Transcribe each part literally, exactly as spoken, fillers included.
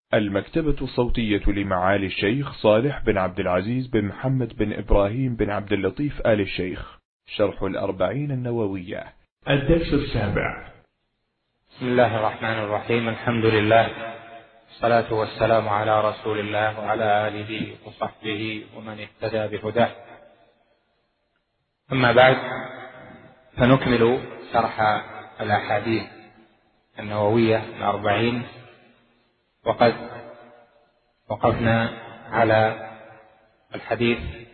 المكتبة الصوتية لمعالي الشيخ صالح بن عبد العزيز بن محمد بن إبراهيم بن عبد اللطيف آل الشيخ، شرح الأربعين النووية، الدرس السابع. بسم الله الرحمن الرحيم. الحمد لله، الصلاة والسلام على رسول الله وعلى آله وصحبه ومن اهتدى بهداه. أما بعد، فنكمل شرح الأحاديث النووية الأربعين، وقد وقفنا على الحديث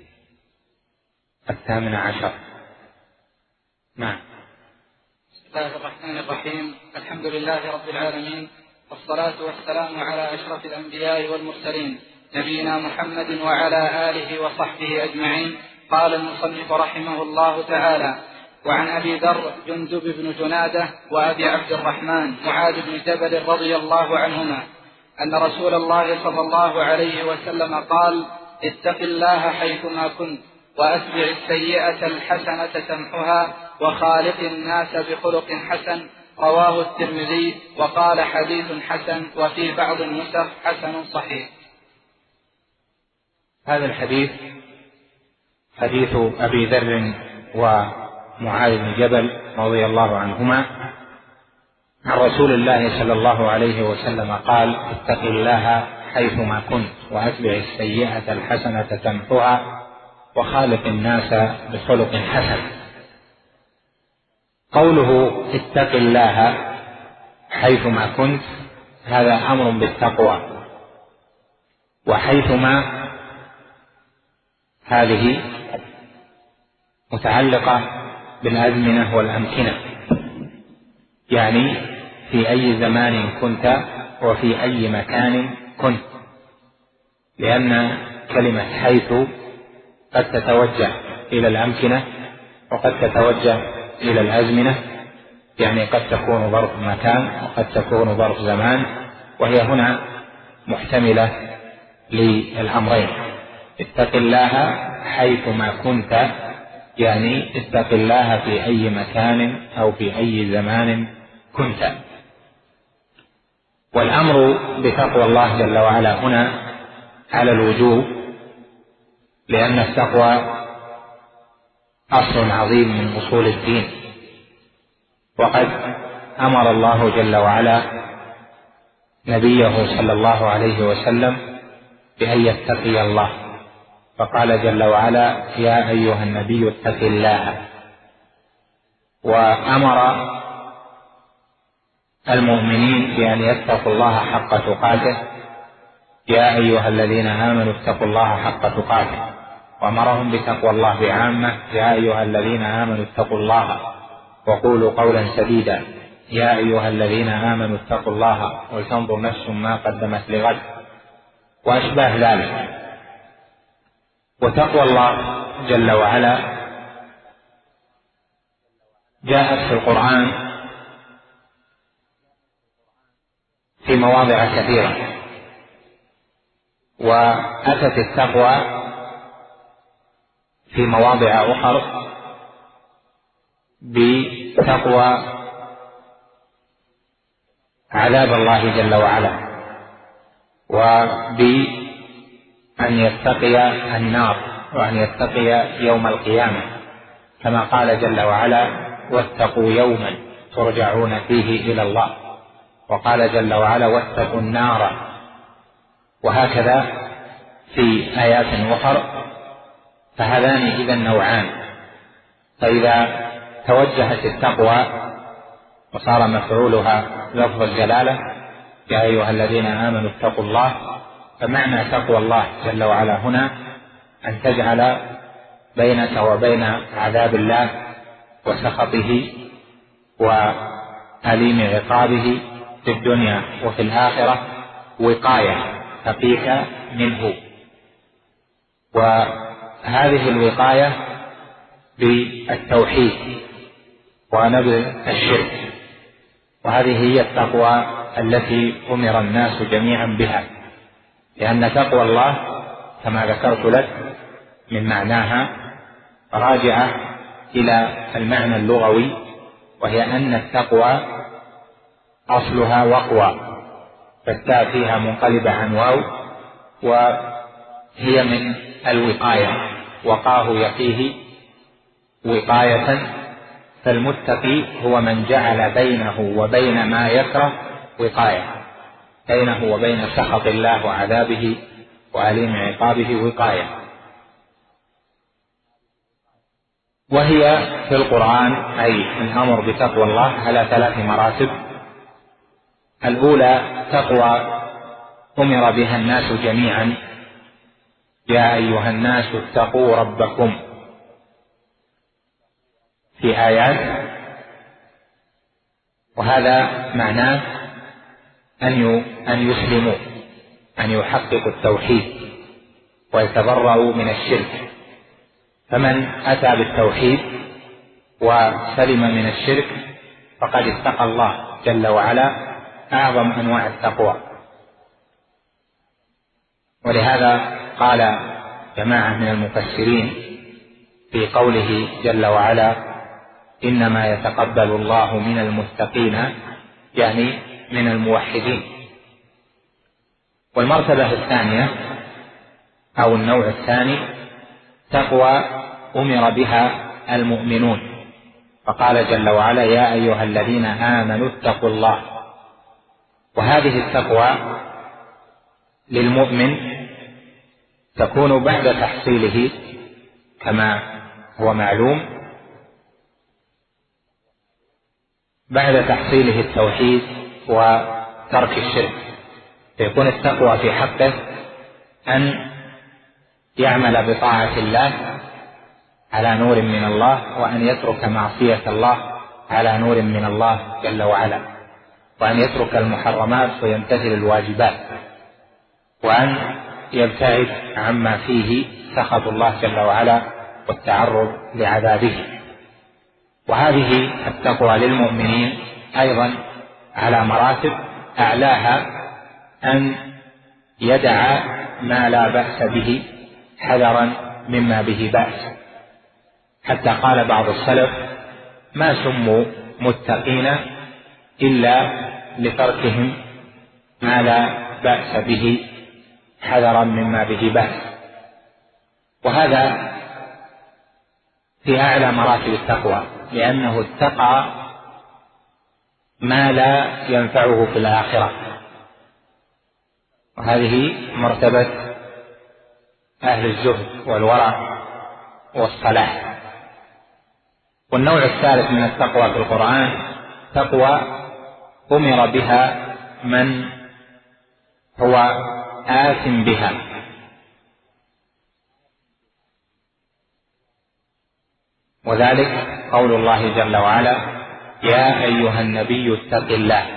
الثامن عشر. نعم. بسم الله الرحمن الرحيم. الحمد لله رب العالمين، والصلاة والسلام على أشرف الأنبياء والمرسلين، نبينا محمد وعلى آله وصحبه أجمعين. قال المصنف رحمه الله تعالى: وعن أبي ذر جندب بن جنادة وأبي عبد الرحمن معاذ بن جبل رضي الله عنهما أن رسول الله صلى الله عليه وسلم قال: اتق الله حيثما كنت، وأتبع السيئة الحسنة تمحها، وخالق الناس بخلق حسن. رواه الترمذي وقال حديث حسن، وفي بعض النسخ حسن صحيح. هذا الحديث حديث أبي ذر ومعاذ بن جبل رضي الله عنهما عن رسول الله صلى الله عليه وسلم قال: اتق الله حيثما كنت، وأتبع السيئة الحسنة تمحها، وخالق الناس بخلق حسن. قوله اتق الله حيثما كنت هذا أمر بالتقوى، وحيثما هذه متعلقة بالأزمنة والأمكنة، يعني في أي زمان كنت وفي أي مكان كنت، لأن كلمة حيث قد تتوجه إلى الأمكنة وقد تتوجه إلى الأزمنة، يعني قد تكون ظرف مكان وقد تكون ظرف زمان، وهي هنا محتملة للأمرين. اتق الله حيثما كنت يعني اتق الله في أي مكان أو في أي زمان كنت. والأمر بتقوى الله جل وعلا هنا على الوجوب، لأن التقوى أصل عظيم من أصول الدين، وقد أمر الله جل وعلا نبيه صلى الله عليه وسلم بأن يتقي الله، فقال جل وعلا: يا أيها النبي اتق الله. وأمر المؤمنين بأن يتقوا الله حق تقاته: يا أيها الذين آمنوا اتقوا الله حق تقاته. وأمرهم بتقوى الله بعامة: يا أيها الذين آمنوا اتقوا الله وقولوا قولا سديدا. يا أيها الذين آمنوا اتقوا الله ولتنظر نفس ما قدمت لغد، وأشباه ذلك. وتقوى الله جل وعلا جاءت في القرآن في مواضع كثيرة، وأتت التقوى في مواضع أخرى بتقوى عذاب الله جل وعلا، وبأن يتقي النار، وأن يتقي يوم القيامة، كما قال جل وعلا: واتقوا يوما ترجعون فيه إلى الله. وقال جل وعلا: واتقوا النار. وهكذا في آيات أخرى. فهذان إذن نوعان. فإذا توجهت التقوى وصار مفعولها لفظ الجلالة: يا أيها الذين آمنوا اتقوا الله، فمعنى تقوى الله جل وعلا هنا أن تجعل بينك وبين عذاب الله وسخطه وأليم عقابه في الدنيا وفي الآخرة وقاية تقيك منه. وهذه الوقاية بالتوحيد ونبذ الشرك، وهذه هي التقوى التي أمر الناس جميعا بها، لأن تقوى الله كما ذكرت لك من معناها راجعة إلى المعنى اللغوي، وهي أن التقوى أصلها وقوى، فالتاء فيها منقلبة عن واو، وهي من الوقاية، وقاه يقيه وقاية. فالمتقي هو من جعل بينه وبين ما يكره وقاية، بينه وبين سخط الله وعذابه وأليم عقابه وقاية. وهي في القرآن أي الأمر بتقوى الله على ثلاث مراتب. الأولى تقوى أمر بها الناس جميعا، يا أيها الناس اتقوا ربكم، في آيات، وهذا معناه أن أن يسلموا، أن يحققوا التوحيد ويتبرأوا من الشرك. فمن أتى بالتوحيد وسلم من الشرك فقد اتقى الله جل وعلا أعظم أنواع التقوى. ولهذا قال جماعة من المفسرين في قوله جل وعلا إنما يتقبل الله من المتقين، يعني من الموحدين. والمرتبة الثانية أو النوع الثاني تقوى أمر بها المؤمنون، فقال جل وعلا يا أيها الذين آمنوا اتقوا الله. وهذه التقوى للمؤمن تكون بعد تحصيله كما هو معلوم، بعد تحصيله التوحيد وترك الشرك، فيكون التقوى في حقه أن يعمل بطاعة الله على نور من الله، وأن يترك معصية الله على نور من الله جل وعلا، وأن يترك المحرمات ويمتثل الواجبات، وأن يبتعد عما فيه سخط الله جل وعلا والتعرض لعذابه. وهذه التقوى للمؤمنين أيضا على مراتب، أعلاها أن يدع ما لا بأس به حذرا مما به بأس، حتى قال بعض السلف ما سموا متقين إلا لتركهم ما لا بأس به حذرا مما به بأس. وهذا في أعلى مراتب التقوى، لأنه اتقى ما لا ينفعه في الآخرة، وهذه مرتبة أهل الزهد والورع والصلاح. والنوع الثالث من التقوى في القرآن تقوى أمر بها من هو آثم بها، وذلك قول الله جل وعلا يا أيها النبي اتق الله.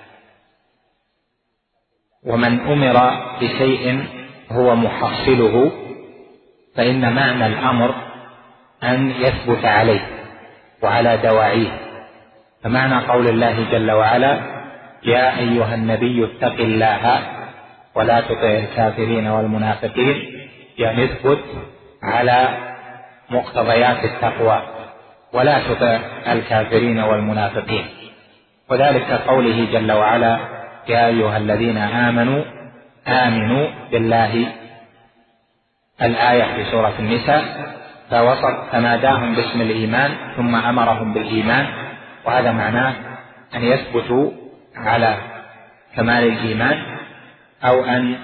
ومن أمر بشيء هو محصله فإن معنى الأمر أن يثبت عليه وعلى دواعيه. فمعنى قول الله جل وعلا يا أيها النبي اتق الله ولا تطع الكافرين والمنافقين، يعني اثبت على مقتضيات التقوى ولا تطع الكافرين والمنافقين. وذلك قوله جل وعلا يا أيها الذين آمنوا آمنوا بالله، الآية في سورة النساء، فوصف فناداهم باسم الإيمان ثم أمرهم بالإيمان، وهذا معناه أن يثبتوا على كمال الإيمان أو أن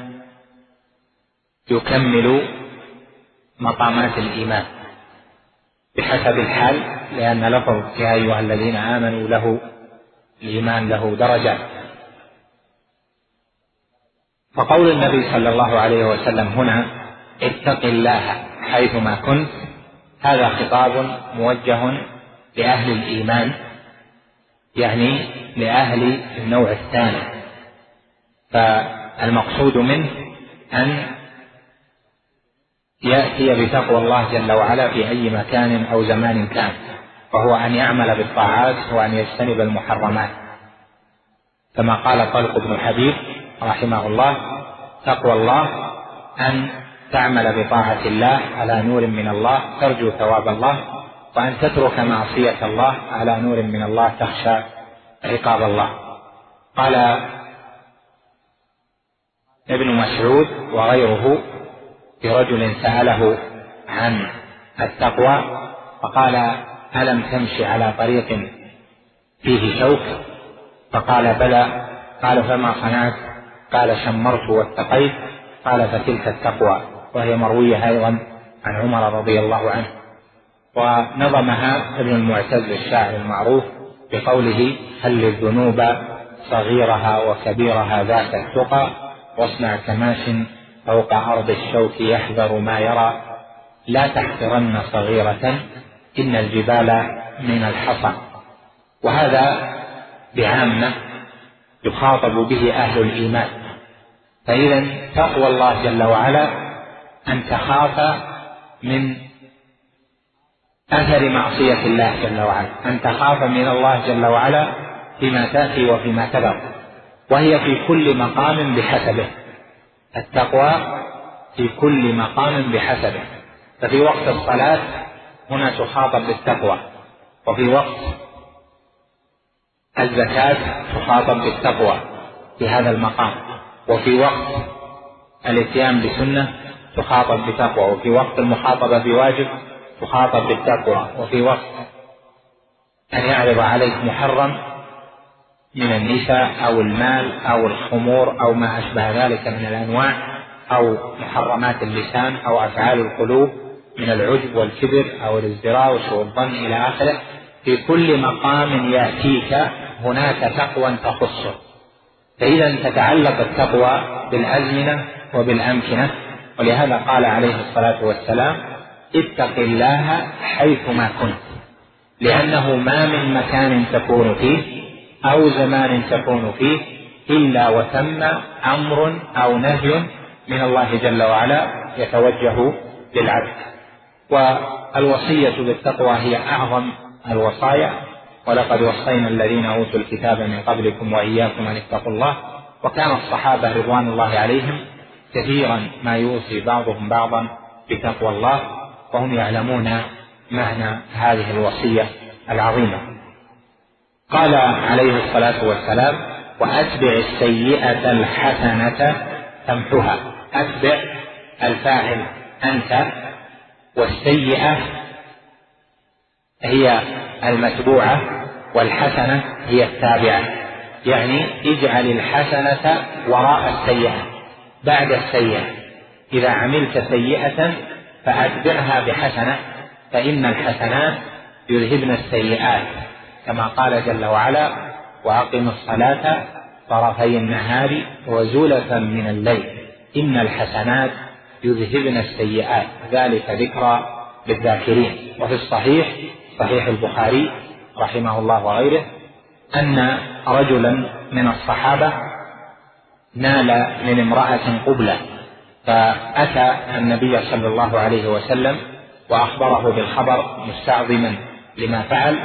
يكملوا مقامات الإيمان بحسب الحال، لأن لفظ يا أيها الذين آمنوا له الإيمان له درجات. فقول النبي صلى الله عليه وسلم هنا اتق الله حيثما كنت، هذا خطاب موجه لأهل الإيمان، يعني لأهل النوع الثاني. فالمقصود منه أن يأتي بتقوى الله جل وعلا في أي مكان أو زمان كان، وهو أن يعمل بالطاعات وأن يجتنب المحرمات، كما قال طلق بن حبيب رحمه الله تقوى الله أن تعمل بطاعة الله على نور من الله ترجو ثواب الله، وأن تترك معصية الله على نور من الله تخشى عقاب الله. قال ابن مسعود وغيره برجل سأله عن التقوى فقال: ألم تمشي على طريق فيه شوك؟ فقال: بلى. قال: فما صنعت؟ قال: شمرت واتقيت. قال: فتلك التقوى. وهي مروية أيضا عن عمر رضي الله عنه. ونظمها ابن المعتز الشاعر المعروف بقوله: هل الذنوب صغيرها وكبيرها ذاك التقى، واصنع كماش فوق أرض الشوك يحذر ما يرى، لا تحقرن صغيرة إن الجبال من الحصى. وهذا بعامة يخاطب به أهل الإيمان. فإذا تقوى الله جل وعلا أن تخاف من أثر معصية الله جل وعلا، أن تخاف من الله جل وعلا فيما تأتي وفيما تذر، وهي في كل مقام بحسبه. التقوى في كل مقام بحسبه. ففي وقت الصلاة هنا تخاطب بالتقوى، وفي وقت الزكاة تخاطب بالتقوى في هذا المقام، وفي وقت الاتيان بسنة تخاطب بتقوى، وفي وقت المخاطبة بواجب تخاطب بالتقوى، وفي وقت أن يعرض عليك محرم من النساء أو المال أو الخمور أو ما أشبه ذلك من الأنواع، أو محرمات اللسان أو أفعال القلوب من العجب والكبر أو الازدراء وسوء الظن إلى آخره. في كل مقام يأتيك هناك تقوى تخصه. فإذا تتعلق التقوى بالأزمنة وبالأمكنة، ولهذا قال عليه الصلاة والسلام: اتق الله حيثما كنت، لأنه ما من مكان تكون فيه أو زمان تكون فيه إلا وثم أمر أو نهي من الله جل وعلا يتوجه للعبد. والوصية بالتقوى هي أعظم الوصايا، ولقد وصينا الذين أوتوا الكتاب من قبلكم وإياكم أن اتقوا الله. وكان الصحابة رضوان الله عليهم كثيرا ما يوصي بعضهم بعضا بتقوى الله، وهم يعلمون معنى هذه الوصية العظيمة. قال عليه الصلاة والسلام: وأتبع السيئة الحسنة تمحها. أتبع الفاعل أنت، والسيئة هي المتبوعة، والحسنة هي التابعة. يعني اجعل الحسنة وراء السيئة بعد السيئة. إذا عملت سيئة فأتبعها بحسنة، فإن الحسنات يذهبن السيئات، كما قال جل وعلا: وأقم الصلاة طرفي النهار وزلفا من الليل إن الحسنات يذهبن السيئات ذلك ذكرى للذاكرين. وفي الصحيح صحيح البخاري رحمه الله وغيره أن رجلا من الصحابة نال من امرأة قبلة، فأتى النبي صلى الله عليه وسلم وأخبره بالخبر مستعظما لما فعل،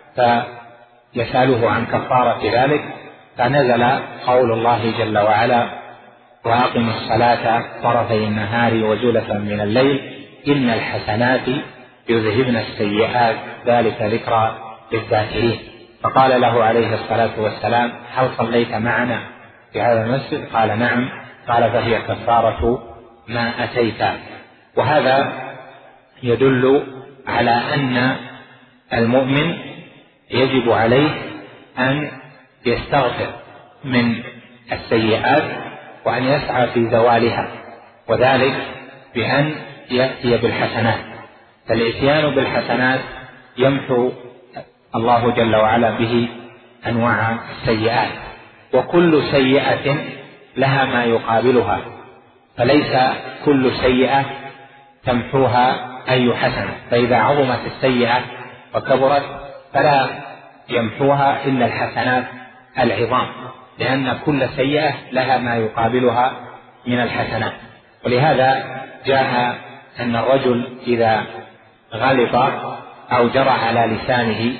فيسأله عن كفارة ذلك، فنزل قول الله جل وعلا: وأقم الصلاة طرفي النهار وزلفا من الليل إن الحسنات يذهبن السيئات ذلك ذكرى للذاكرين. فقال له عليه الصلاة والسلام: هل صليت معنا في هذا المسجد؟ قال: نعم. قال: فهي كفارة ما أتيت. وهذا يدل على أن المؤمن يجب عليه أن يستغفر من السيئات وأن يسعى في زوالها، وذلك بأن يأتي بالحسنات. فالإتيان بالحسنات يمحو الله جل وعلا به أنواع السيئات، وكل سيئة لها ما يقابلها، فليس كل سيئة تمحوها أي حسنة. فإذا عظمت السيئة وكبرت فلا يمحوها إلا الحسنات العظام، لأن كل سيئة لها ما يقابلها من الحسنات. ولهذا جاء أن الرجل إذا غلط أو جرى على لسانه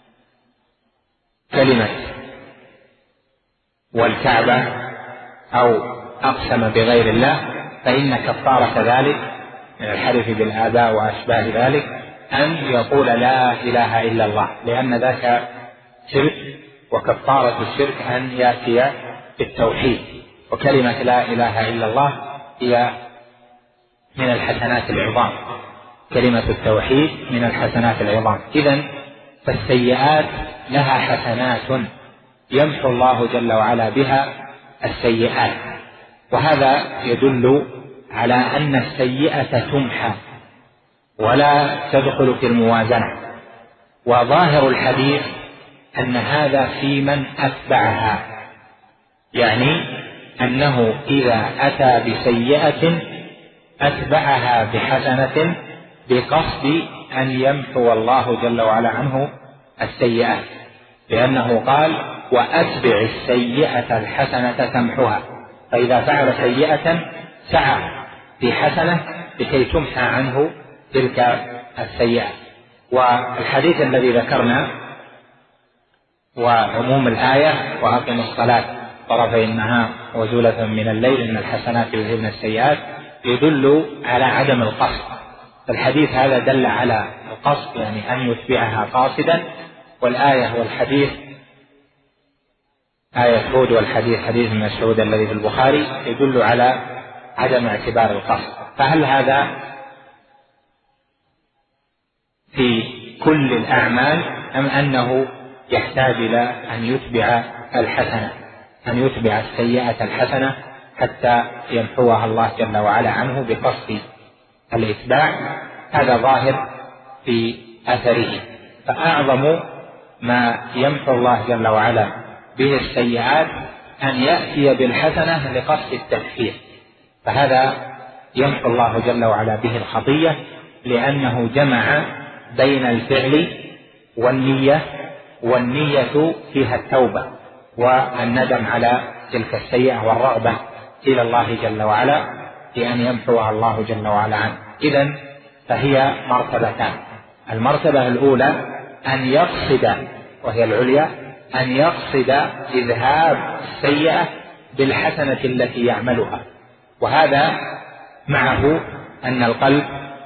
كلمة والكعبة أو أقسم بغير الله، فإن كفارة ذلك من الحلف بالآباء وأشباه ذلك أن يقول لا إله إلا الله، لأن ذاك شرك، وكفارة الشرك أن يأتي بالتوحيد. وكلمة لا إله إلا الله هي من الحسنات العظام، كلمة التوحيد من الحسنات العظام. إذن فالسيئات لها حسنات يمحو الله جل وعلا بها السيئات، وهذا يدل على أن السيئة تمحى ولا تدخل في الموازنة. وظاهر الحديث أن هذا في من أتبعها، يعني أنه إذا أتى بسيئة أتبعها بحسنة بقصد أن يمحو الله جل وعلا عنه السيئات، لأنه قال وأتبع السيئة الحسنة تمحها، فإذا فعل سيئة سعى في حسنة لكي تمحى عنه تلك السيئة. والحديث الذي ذكرنا وعموم الآية وأقم الصلاة طرفي النهار وزلفا من الليل إن الحسنات يذهبن السيئات يدل على عدم القصد. الحديث هذا دل على القصد، يعني أن يتبعها قاصدا، والآية والحديث آية هود والحديث حديث مسعود الذي في البخاري يدل على عدم اعتبار القصد. فهل هذا في كل الأعمال أم أنه يحتاج إلى أن يتبع الحسنة، أن يتبع السيئة الحسنة حتى يمحوها الله جل وعلا عنه بقصد الإتباع؟ هذا ظاهر في أثره. فأعظم ما يمحو الله جل وعلا به السيئات أن يأتي بالحسنة لقصد التكفير، فهذا يمحو الله جل وعلا به الخطية، لأنه جمع بين الفعل والنية، والنية فيها التوبة والندم على تلك السيئة والرغبة إلى الله جل وعلا لأن يمحوها الله جل وعلا عنه. إذن فهي مرتبتان: المرتبة الأولى أن يقصد، وهي العليا، أن يقصد إذهاب السيئة بالحسنة التي يعملها، وهذا معه أن القلب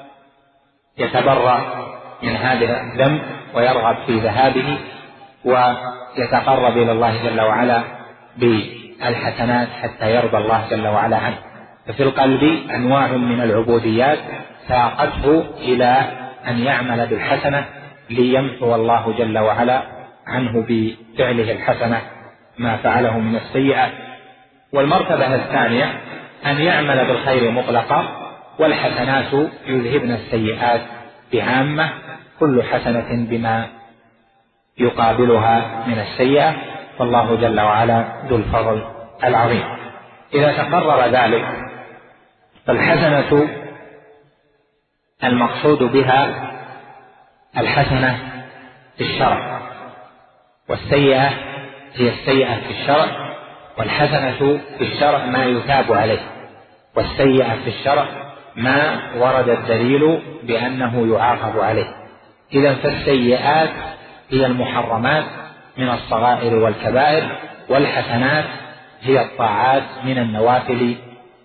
يتبرأ من هذا الذنب ويرغب في ذهابه ويتقرب إلى الله جل وعلا بالحسنات حتى يرضى الله جل وعلا عنه. ففي القلب أنواع من العبوديات ساقته إلى أن يعمل بالحسنة ليمحو الله جل وعلا عنه بفعله الحسنة ما فعله من السيئة. والمرتبة الثانية أن يعمل بالخير مطلقا، والحسنات يذهبن السيئات بعامة، كل حسنة بما يقابلها من السيئة، فالله جل وعلا ذو الفضل العظيم. إذا تقرر ذلك فالحسنة المقصود بها الحسنة في الشرع، والسيئة هي السيئة في الشرع، والحسنة في الشرع ما يثاب عليه، والسيئة في الشرع ما ورد الدليل بأنه يعاقب عليه. إذن فالسيئات هي المحرمات من الصغائر والكبائر، والحسنات هي الطاعات من النوافل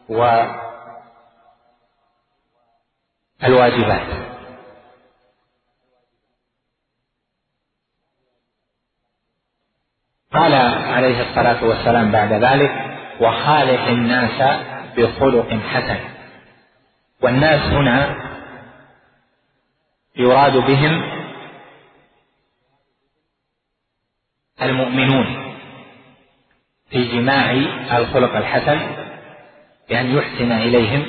والواجبات. قال عليه الصلاة والسلام بعد ذلك: وخالق الناس بخلق حسن. والناس هنا يراد بهم المؤمنون في جماع الخلق الحسن، يعني يحسن إليهم،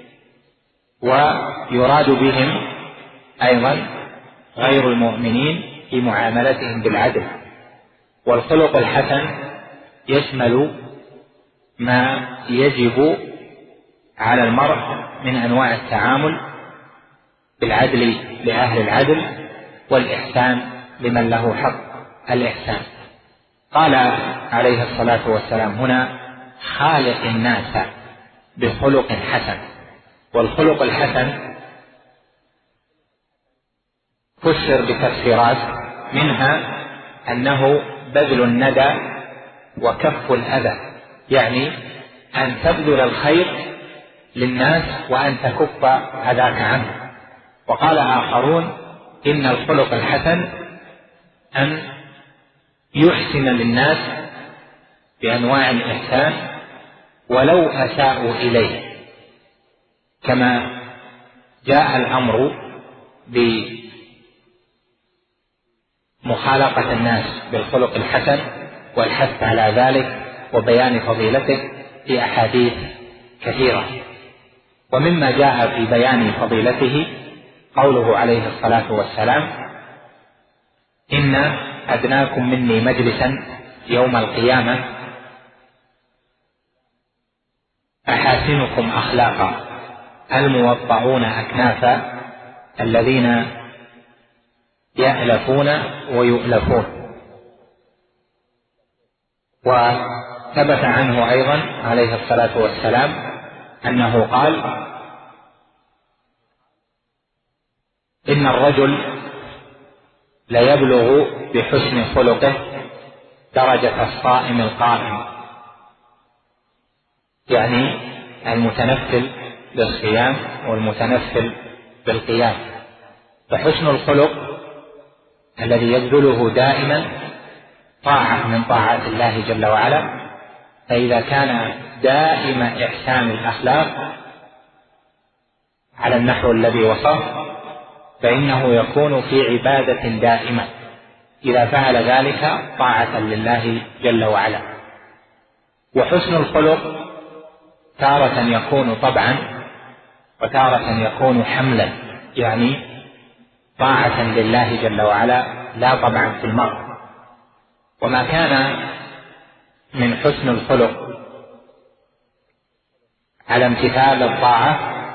ويراد بهم أيضا غير المؤمنين في معاملتهم بالعدل. والخلق الحسن يشمل ما يجب على المرء من أنواع التعامل بالعدل لأهل العدل، والإحسان لمن له حق الإحسان. قال عليه الصلاة والسلام هنا: خالق الناس بخلق حسن. والخلق الحسن فسر بتفسيرات، منها أنه بذل الندى وكف الأذى، يعني أن تبذل الخير للناس وأن تكف أذاك عنه. وقال آخرون: إن الخلق الحسن أن يحسن للناس بأنواع الإحسان ولو أساءوا إليه، كما جاء الأمر بمخالقة الناس بالخلق الحسن والحث على ذلك وبيان فضيلته في أحاديث كثيرة. ومما جاء في بيان فضيلته قوله عليه الصلاة والسلام: إن أدناكم مني مجلسا يوم القيامة أحاسنكم أخلاقا الموضعون أكنافا الذين يألفون ويؤلفون. وثبت عنه أيضا عليه الصلاة والسلام أنه قال: إن الرجل ليبلغ بحسن خلقه درجة الصائم القائم، يعني المتنفل بالصيام والمتنفل بالقيام. فحسن الخلق الذي يبذله دائما طاعة من طاعات الله جل وعلا، فإذا كان دائم إحسان الأخلاق على النحو الذي وصف فإنه يكون في عبادة دائمة إذا فعل ذلك طاعة لله جل وعلا. وحسن الخلق تارة يكون طبعا وتارة يكون حملا، يعني طاعة لله جل وعلا لا طبعا في المرء. وما كان من حسن الخلق على امتثال الطاعة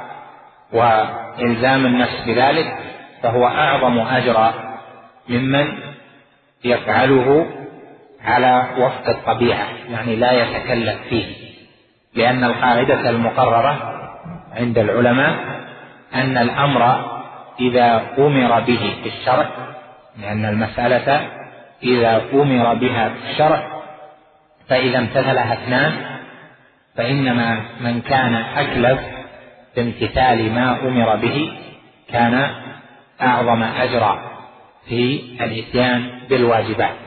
وإلزام النفس بذلك فهو أعظم أجرا ممن يفعله على وفق الطبيعة، يعني لا يتكلف فيه، لأن القاعدة المقررة عند العلماء أن الأمر إذا أمر به في الشرع، لأن المسألة إذا أمر بها في الشرع فإذا امتثلها اثنان فإنما من كان أكلف بامتثال ما أمر به كان أعظم أجرا في الإتيان بالواجبات.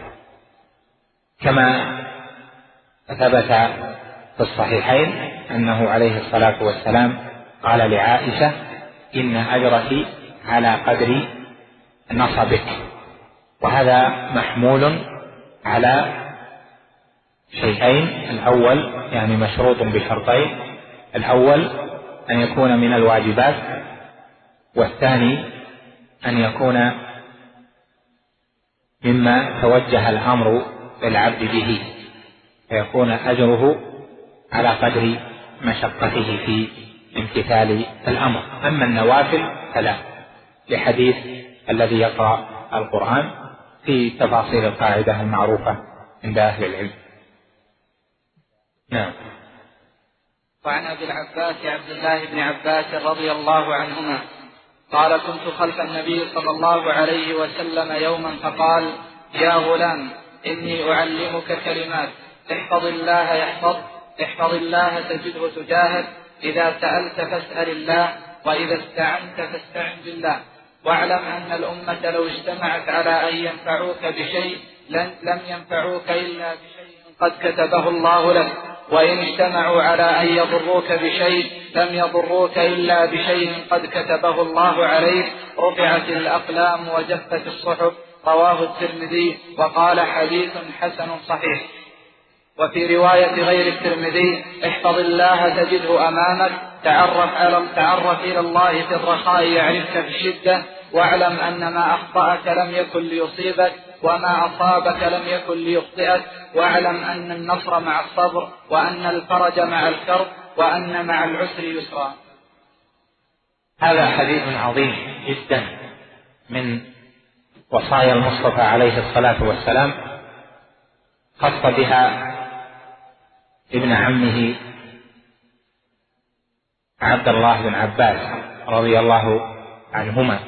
كما ثبت في الصحيحين أنه عليه الصلاة والسلام قال لعائشة: إن أجرك على قدر نصبك. وهذا محمول على شيئين: الأول يعني مشروط بشرطين، الأول أن يكون من الواجبات، والثاني أن يكون مما توجه الأمر للعبد به فيكون أجره على قدر مشقته في امتثال الأمر. أما النوافل فلا، لحديث الذي يقرأ القرآن في تفاصيل القاعدة المعروفة عند أهل العلم. نعم. وعن أبي العباس عبد الله بن عباس رضي الله عنهما قال: كنت خلف النبي صلى الله عليه وسلم يوما فقال: يا غلام إني أعلمك كلمات، احفظ الله يحفظ احفظ الله تجده تجاهك، إذا سألت فاسأل الله، وإذا استعنت فاستعن بالله، واعلم أن الأمة لو اجتمعت على أن ينفعوك بشيء لم ينفعوك إلا بشيء قد كتبه الله لك، وإن اجتمعوا على أن يضروك بشيء لم يضروك إلا بشيء قد كتبه الله عليك، رفعت الأقلام وجفت الصحف. رواه الترمذي وقال: حديث حسن صحيح. وفي رواية غير الترمذي: احفظ الله تجده أمامك، تعرف, على تعرف إلى الله في الرخاء يعرفك في الشدة، واعلم أن ما أخطأك لم يكن ليصيبك، وما أصابك لم يكن ليخطئك، واعلم أن النصر مع الصبر، وأن الفرج مع الكرب، وأن مع العسر يسرا. هذا حديث عظيم جدا من وصايا المصطفى عليه الصلاة والسلام، خص بها ابن عمه عبد الله بن عباس رضي الله عنهما.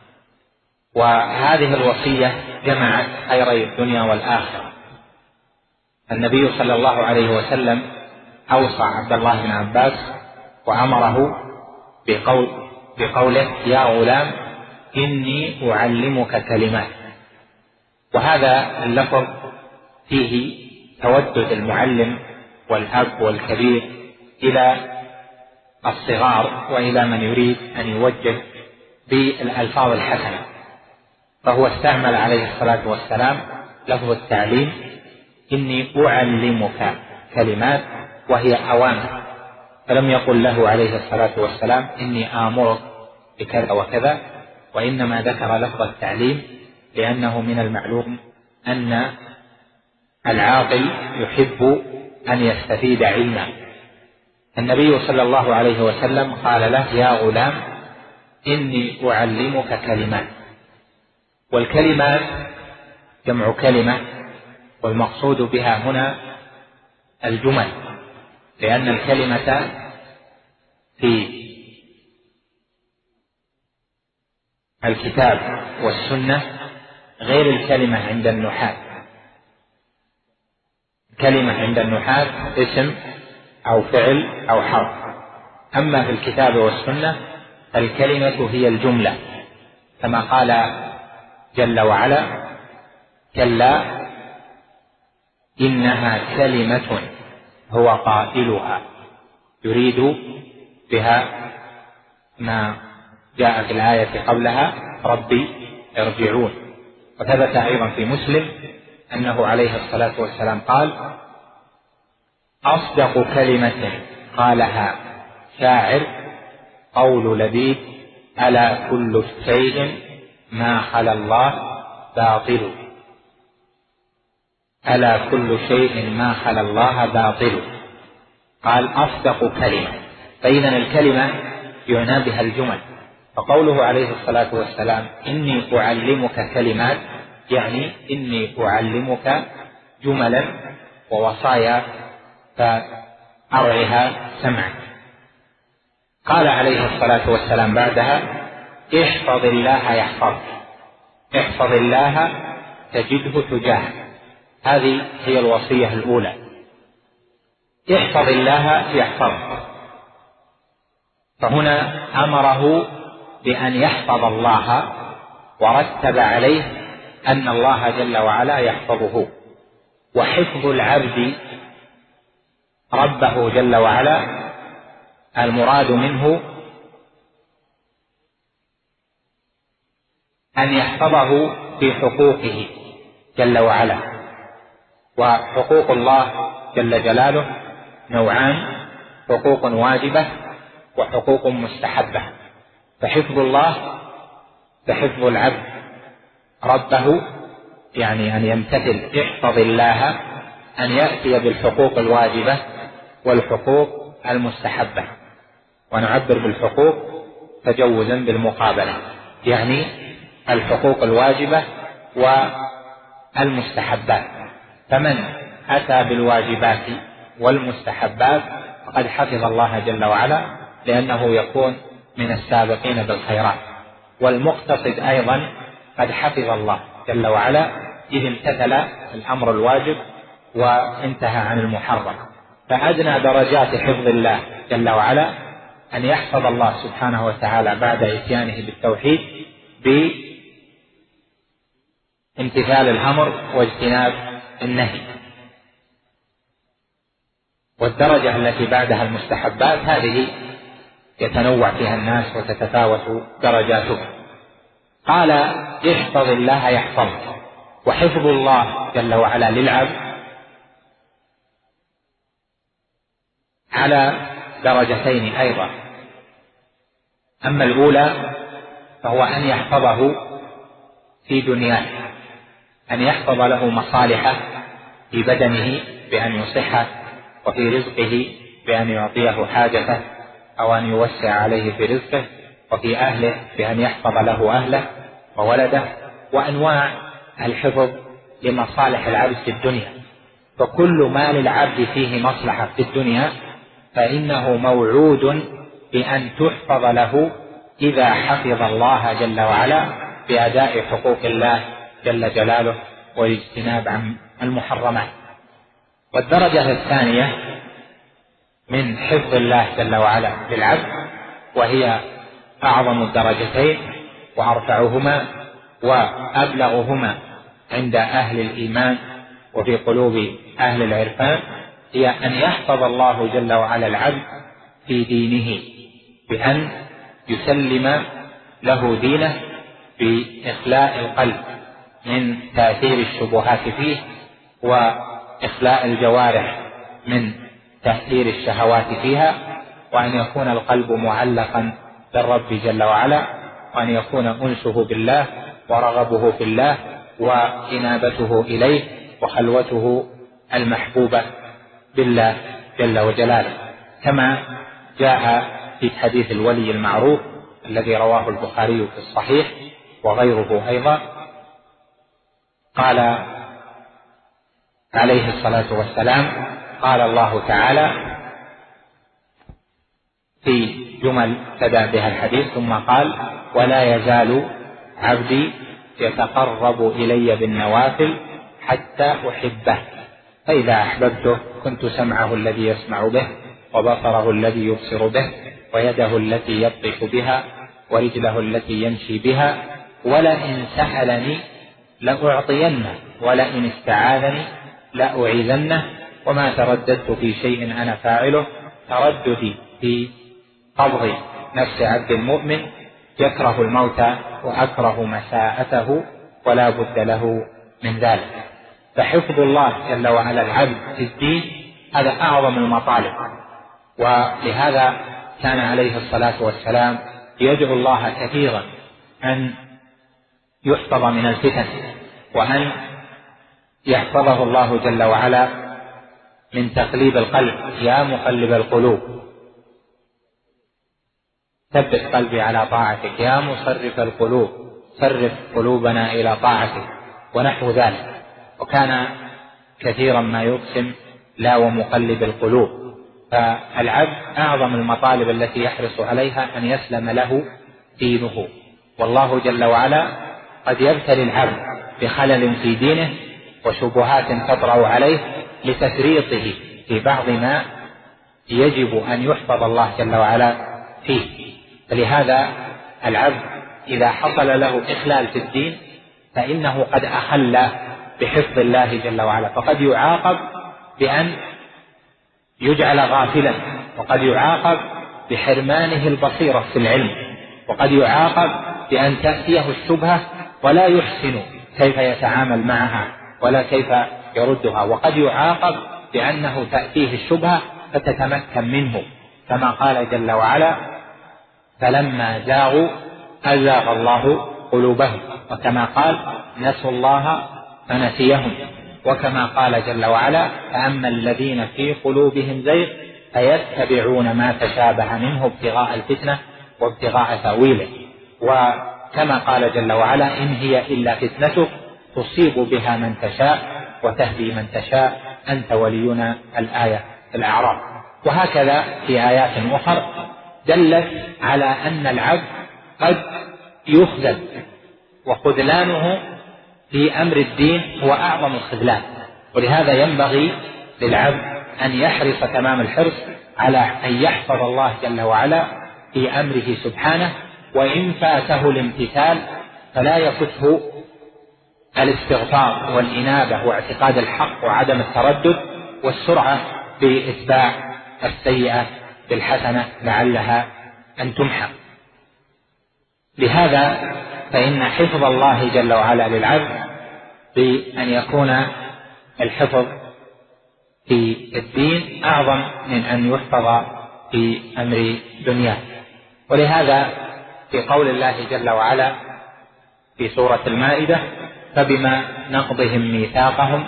وهذه الوصية جمعت خيري الدنيا والآخرة. النبي صلى الله عليه وسلم أوصى عبد الله بن عباس وأمره بقول بقوله: يا غلام إني أعلمك كلمات. وهذا اللفظ فيه تودد المعلم والأب والكبير إلى الصغار وإلى من يريد أن يوجه بالألفاظ الحسنة، فهو استعمل عليه الصلاة والسلام لفظ التعليم: إني أعلمك كلمات، وهي أوامر، فلم يقل له عليه الصلاة والسلام إني آمرك بكذا وكذا، وإنما ذكر لفظ التعليم لأنه من المعلوم أن العاقل يحب أن يستفيد علما. النبي صلى الله عليه وسلم قال له: يا غلام إني أعلمك كلمات. والكلمات جمع كلمة، والمقصود بها هنا الجمل، لأن الكلمة في الكتاب والسنة غير الكلمة عند النحاة. كلمة عند النحاة اسم أو فعل أو حرف، أما في الكتاب والسنة الكلمة هي الجملة، كما قال جل وعلا: كلا إنها كلمة هو قائلها، يريد بها ما جاء في الآية قبلها: ربي ارجعون. وثبت أيضا في مسلم أنه عليه الصلاة والسلام قال: أصدق كلمة قالها شاعر قول لبيد: ألا كل شيء ما خلا الله باطل. ألا كل شيء ما خلا الله باطل. قال: أصدق كلمة. فإذا الكلمة يعنى بها الجمل، فقوله عليه الصلاة والسلام: إني أعلمك كلمات، يعني إني أعلمك جملا ووصايا فأرعها سمعك. قال عليه الصلاة والسلام بعدها: احفظ الله يحفظك، احفظ الله تجده تجاهك. هذه هي الوصية الأولى: احفظ الله يحفظك. فهنا أمره بأن يحفظ الله، ورتب عليه أن الله جل وعلا يحفظه. وحفظ العبد ربه جل وعلا المراد منه أن يحفظه في حقوقه جل وعلا. وحقوق الله جل جلاله نوعان: حقوق واجبة وحقوق مستحبة. فحفظ الله فحفظ العبد ربه يعني أن يمتثل احفظ الله، أن يأتي بالحقوق الواجبة والحقوق المستحبة. ونعبر بالحقوق تجوزا بالمقابلة، يعني الحقوق الواجبة والمستحبات. فمن أتى بالواجبات والمستحبات فقد حفظ الله جل وعلا، لأنه يكون من السابقين بالخيرات. والمقتصد أيضا قد حفظ الله جل وعلا إذ امتثل الأمر الواجب وانتهى عن المحرم. فأدنى درجات حفظ الله جل وعلا أن يحفظ الله سبحانه وتعالى بعد إتيانه بالتوحيد بامتثال الأمر واجتناب النهي. والدرجة التي بعدها المستحبات هذه يتنوع فيها الناس وتتفاوت درجاتها. قال: احفظ الله يحفظك. وحفظ الله جل وعلا للعبد على درجتين أيضا. أما الأولى فهو أن يحفظه في دنياه، أن يحفظ له مصالحه في بدنه بأن يصحه، وفي رزقه بأن يعطيه حاجته أو أن يوسع عليه في رزقه، وفي أهله بأن يحفظ له أهله وولده، وأنواع الحفظ لمصالح العبد في الدنيا. فكل ما للعبد فيه مصلحة في الدنيا فإنه موعود بأن تحفظ له إذا حفظ الله جل وعلا بأداء حقوق الله جل جلاله والاجتناب عن المحرمات. والدرجة الثانية من حفظ الله جل وعلا للعبد، وهي أعظم الدرجتين وأرفعهما وأبلغهما عند أهل الإيمان وفي قلوب أهل العرفان، هي أن يحفظ الله جل وعلا العبد في دينه بأن يسلم له دينه بإخلاء القلب من تأثير الشبهات فيه، وإخلاء الجوارح من تأثير الشهوات فيها، وأن يكون القلب معلقا بالرب جل وعلا، وأن يكون أنسه بالله ورغبه في الله وإنابته إليه وخلوته المحبوبة بالله جل وجلاله، كما جاء في حديث الولي المعروف الذي رواه البخاري في الصحيح وغيره أيضا. قال عليه الصلاة والسلام: قال الله تعالى في جمل تبع بها الحديث، ثم قال: ولا يزال عبدي يتقرب إلي بالنوافل حتى أحبه، فإذا أحببته كنت سمعه الذي يسمع به، وبصره الذي يبصر به، ويده التي يبطش بها، ورجله التي يمشي بها، ولئن سألني لأعطينه، ولئن استعاذني لأعيذنه، وما ترددت في شيء أنا فاعله ترددي في قبض نفس عبد المؤمن يكره الموت وأكره مساءته ولا بد له من ذلك. فحفظ الله جل وعلا العبد في الدين هذا أعظم المطالب، ولهذا كان عليه الصلاة والسلام يدعو الله كثيرا أن يحفظ من الفتن، وأن يحفظه الله جل وعلا من تقليب القلب. يا مقلب القلوب ثبت قلبي على طاعتك، يا مصرف القلوب صرف قلوبنا إلى طاعتك، ونحو ذلك. وكان كثيرا ما يقسم: لا ومقلب القلوب. فالعبد أعظم المطالب التي يحرص عليها أن يسلم له دينه، والله جل وعلا قد يبتلي العبد بخلل في دينه وشبهات تطرأ عليه لتفريطه في بعض ما يجب أن يحفظ الله جل وعلا فيه. فلهذا العبد إذا حصل له إخلال في الدين فإنه قد أخل بحفظ الله جل وعلا، فقد يعاقب بأن يجعل غافلا، وقد يعاقب بحرمانه البصيرة في العلم، وقد يعاقب بأن تأتيه الشبهة ولا يحسن كيف يتعامل معها ولا كيف يردها، وقد يعاقب بأنه تأتيه الشبهة فتتمكن منه، كما قال جل وعلا: فلما زاغوا أزاغ الله قلوبهم، وكما قال: نسوا الله فنسيهم، وكما قال جل وعلا: فأما الذين في قلوبهم زيغ فيتبعون ما تشابه منه ابتغاء الفتنة وابتغاء تأويله، وكما قال جل وعلا: إن هي إلا فتنتك تصيب بها من تشاء وتهدي من تشاء أنت ولينا، الآية الأعراف. وهكذا في آيات أخرى دلت على أن العبد قد يخذل، وخذلانه في أمر الدين هو أعظم الخذلان، ولهذا ينبغي للعبد أن يحرص تمام الحرص على أن يحفظ الله جل وعلا في أمره سبحانه، وإن فاته الامتثال فلا يفته الاستغفار والإنابة واعتقاد الحق وعدم التردد والسرعة بإتباع السيئة بالحسنة لعلها أن تمحى. لهذا فإن حفظ الله جل وعلا للعبد بأن يكون الحفظ في الدين أعظم من أن يحفظ في أمر دنياه. ولهذا في قول الله جل وعلا في سورة المائدة: فبما نقضهم ميثاقهم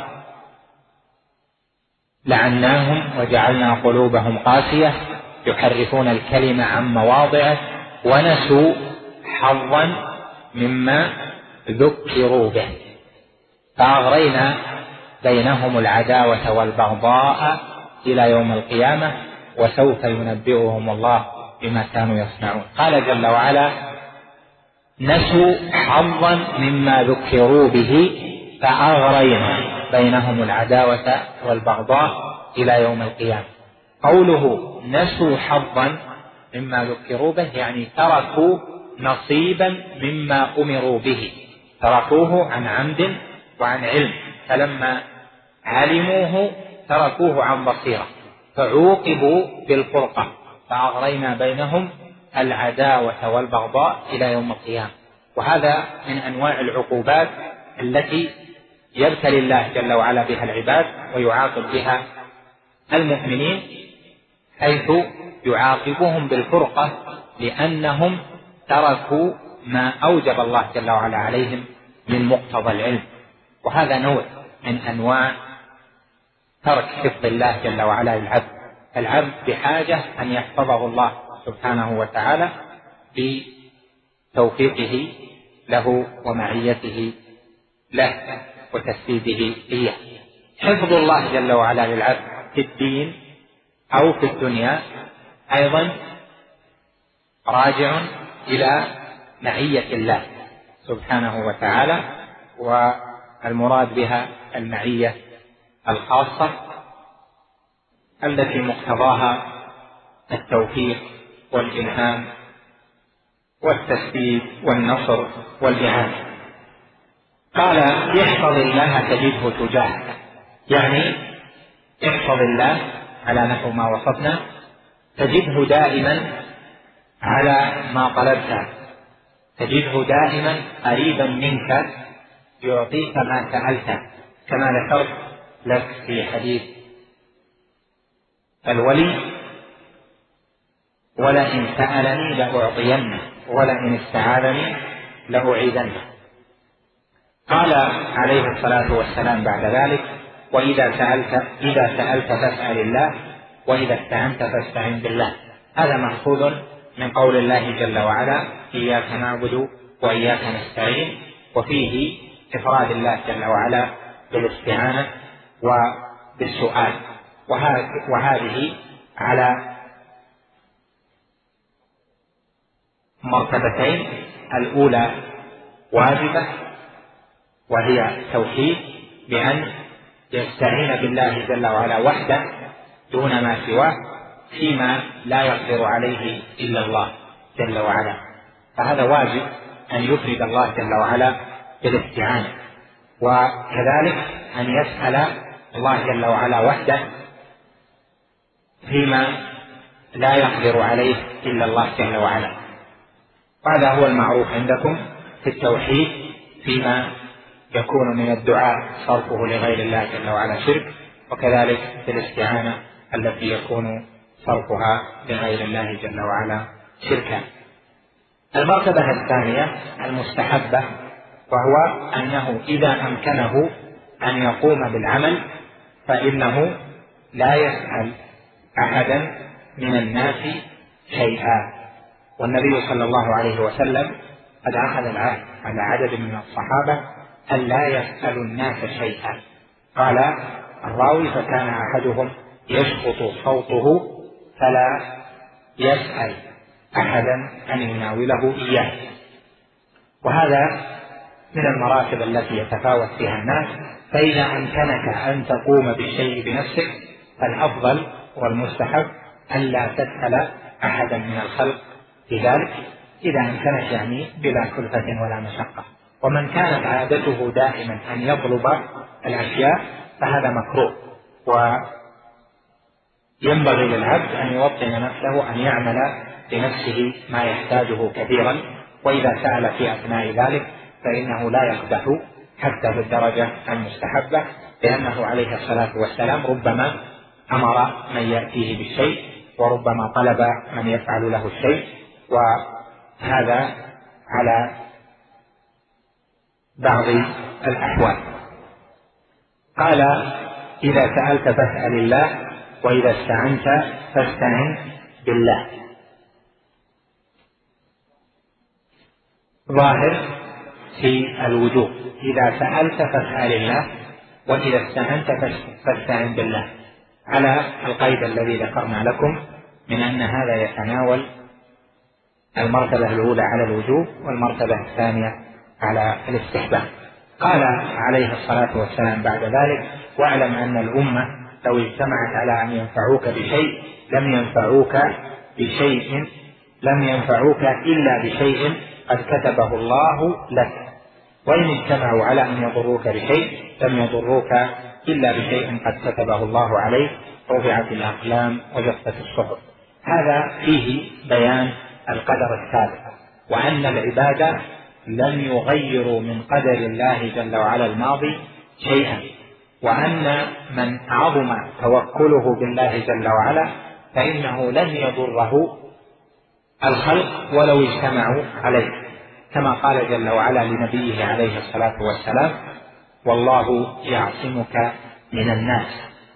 لعناهم وجعلنا قلوبهم قاسية يحرفون الكلمة عن مواضعه ونسوا حظا مما ذكروا به فأغرينا بينهم العداوة والبغضاء إلى يوم القيامة وسوف ينبئهم الله بما كانوا يصنعون. قال جل وعلا: نسوا حظا مما ذكروا به فأغرينا بينهم العداوة والبغضاء إلى يوم القيامة. قوله نسوا حظا مما ذكروا به يعني تركوا نصيبا مما أمروا به، تركوه عن عمد وعن علم، فلما علموه تركوه عن بصيرة فعوقبوا بالفرقة فأغرينا بينهم العداوة والبغضاء إلى يوم القيامة. وهذا من أنواع العقوبات التي يبتلي الله جل وعلا بها العباد ويعاقب بها المؤمنين، حيث يعاقبهم بالفرقة لأنهم تركوا ما أوجب الله جل وعلا عليهم من مقتضى العلم. وهذا نوع من أنواع ترك حفظ الله جل وعلا للعبد. العبد بحاجة أن يحفظه الله سبحانه وتعالى بتوفيقه له ومعيته له وتسديده إياه. حفظ الله جل وعلا للعبد في الدين أو في الدنيا أيضا راجع إلى معية الله سبحانه وتعالى، والمراد بها المعية الخاصة التي مقتضاها التوفيق والإلهام والتسديد والنصر والإعانة. قال احفظ الله تجده تجاهك، يعني احفظ الله على نحو ما وصفنا تجده دائما على ما طلبته، تجده دائما قريبا منك يعطيك ما سألته، كما ذكرت لك في حديث الولي ولئن سألني لأعطينه ولئن استعاذني لأعيذنه. قال عليه الصلاة والسلام بعد ذلك وإذا سألت إذا سألت فاسأل الله وإذا استعنت فاستعن بالله. هذا مأخوذ من قول الله جل وعلا إياك نعبد وإياك نستعين، وفيه إفراد الله جل وعلا بالاستعانة وبالسؤال، وهذه على مرتبتين: الأولى واجبة وهي توحيد بأن يستعين بالله جل وعلا وحده دون ما سواه فيما لا يقدر عليه إلا الله جل وعلا، فهذا واجب أن يفرد الله جل وعلا بالاستعانة، وكذلك أن يسأل الله جل وعلا وحده فيما لا يقدر عليه إلا الله جل وعلا. وهذا هو المعروف عندكم في التوحيد فيما يكون من الدعاء صرفه لغير الله جل وعلا شرك، وكذلك في الاستعانة التي يكون صرفها لغير الله جل وعلا شركا. المرتبة الثانية المستحبة، وهو أنه إذا أمكنه أن يقوم بالعمل فإنه لا يسأل أحدا من الناس شيئا. والنبي صلى الله عليه وسلم قد أخذ العهد على عدد من الصحابة أن لا يسأل الناس شيئا. قال الراوي فكان أحدهم يشخط صوته فلا يسأل أحدا أن يناوله إياه. وهذا من المراتب التي يتفاوت فيها الناس، فإذا أمكنك أن تقوم بالشيء بنفسك فالأفضل والمستحب أن لا تسأل أحدا من الخلق في ذلك، إذا أمكنك يعني بلا كلفة ولا مشقة. ومن كانت عادته دائما أن يطلب الأشياء فهذا مكروه، وينبغي للعبد أن يوطن نفسه أن يعمل لنفسه ما يحتاجه كثيرا، وإذا سأل في أثناء ذلك فإنه لا يقدح حتى في الدرجة المستحبة، لأنه عليه الصلاة والسلام ربما أمر من يأتيه بالشيء وربما طلب من يفعل له الشيء، وهذا على بعض الأحوال. قال إذا سألت فاسأل الله وإذا استعنت فاستعن بالله. ظاهر في الوجوب إذا سألت فاسأل الله وإذا استعنت فاستعن بالله، على القيد الذي ذكرنا لكم من أن هذا يتناول المرتبة الأولى على الوجوب والمرتبة الثانية على الاستحباب. قال عليه الصلاة والسلام بعد ذلك واعلم أن الأمة لو اجتمعت على أن ينفعوك بشيء لم ينفعوك بشيء لم ينفعوك إلا بشيء قد كتبه الله لك، وإن اجتمعوا على أن يضروك بشيء لم يضروك إلا بشيء قد كتبه الله عليه، رفعت الأقلام وجفت الصحف. هذا فيه بيان القدر السابق، وأن العباد لم يغيروا من قدر الله جل وعلا الماضي شيئا، وأن من عظم توكله بالله جل وعلا فإنه لن يضره الخلق ولو اجتمعوا عليه، كما قال جل وعلا لنبيه عليه الصلاة والسلام: والله يعصمك من الناس.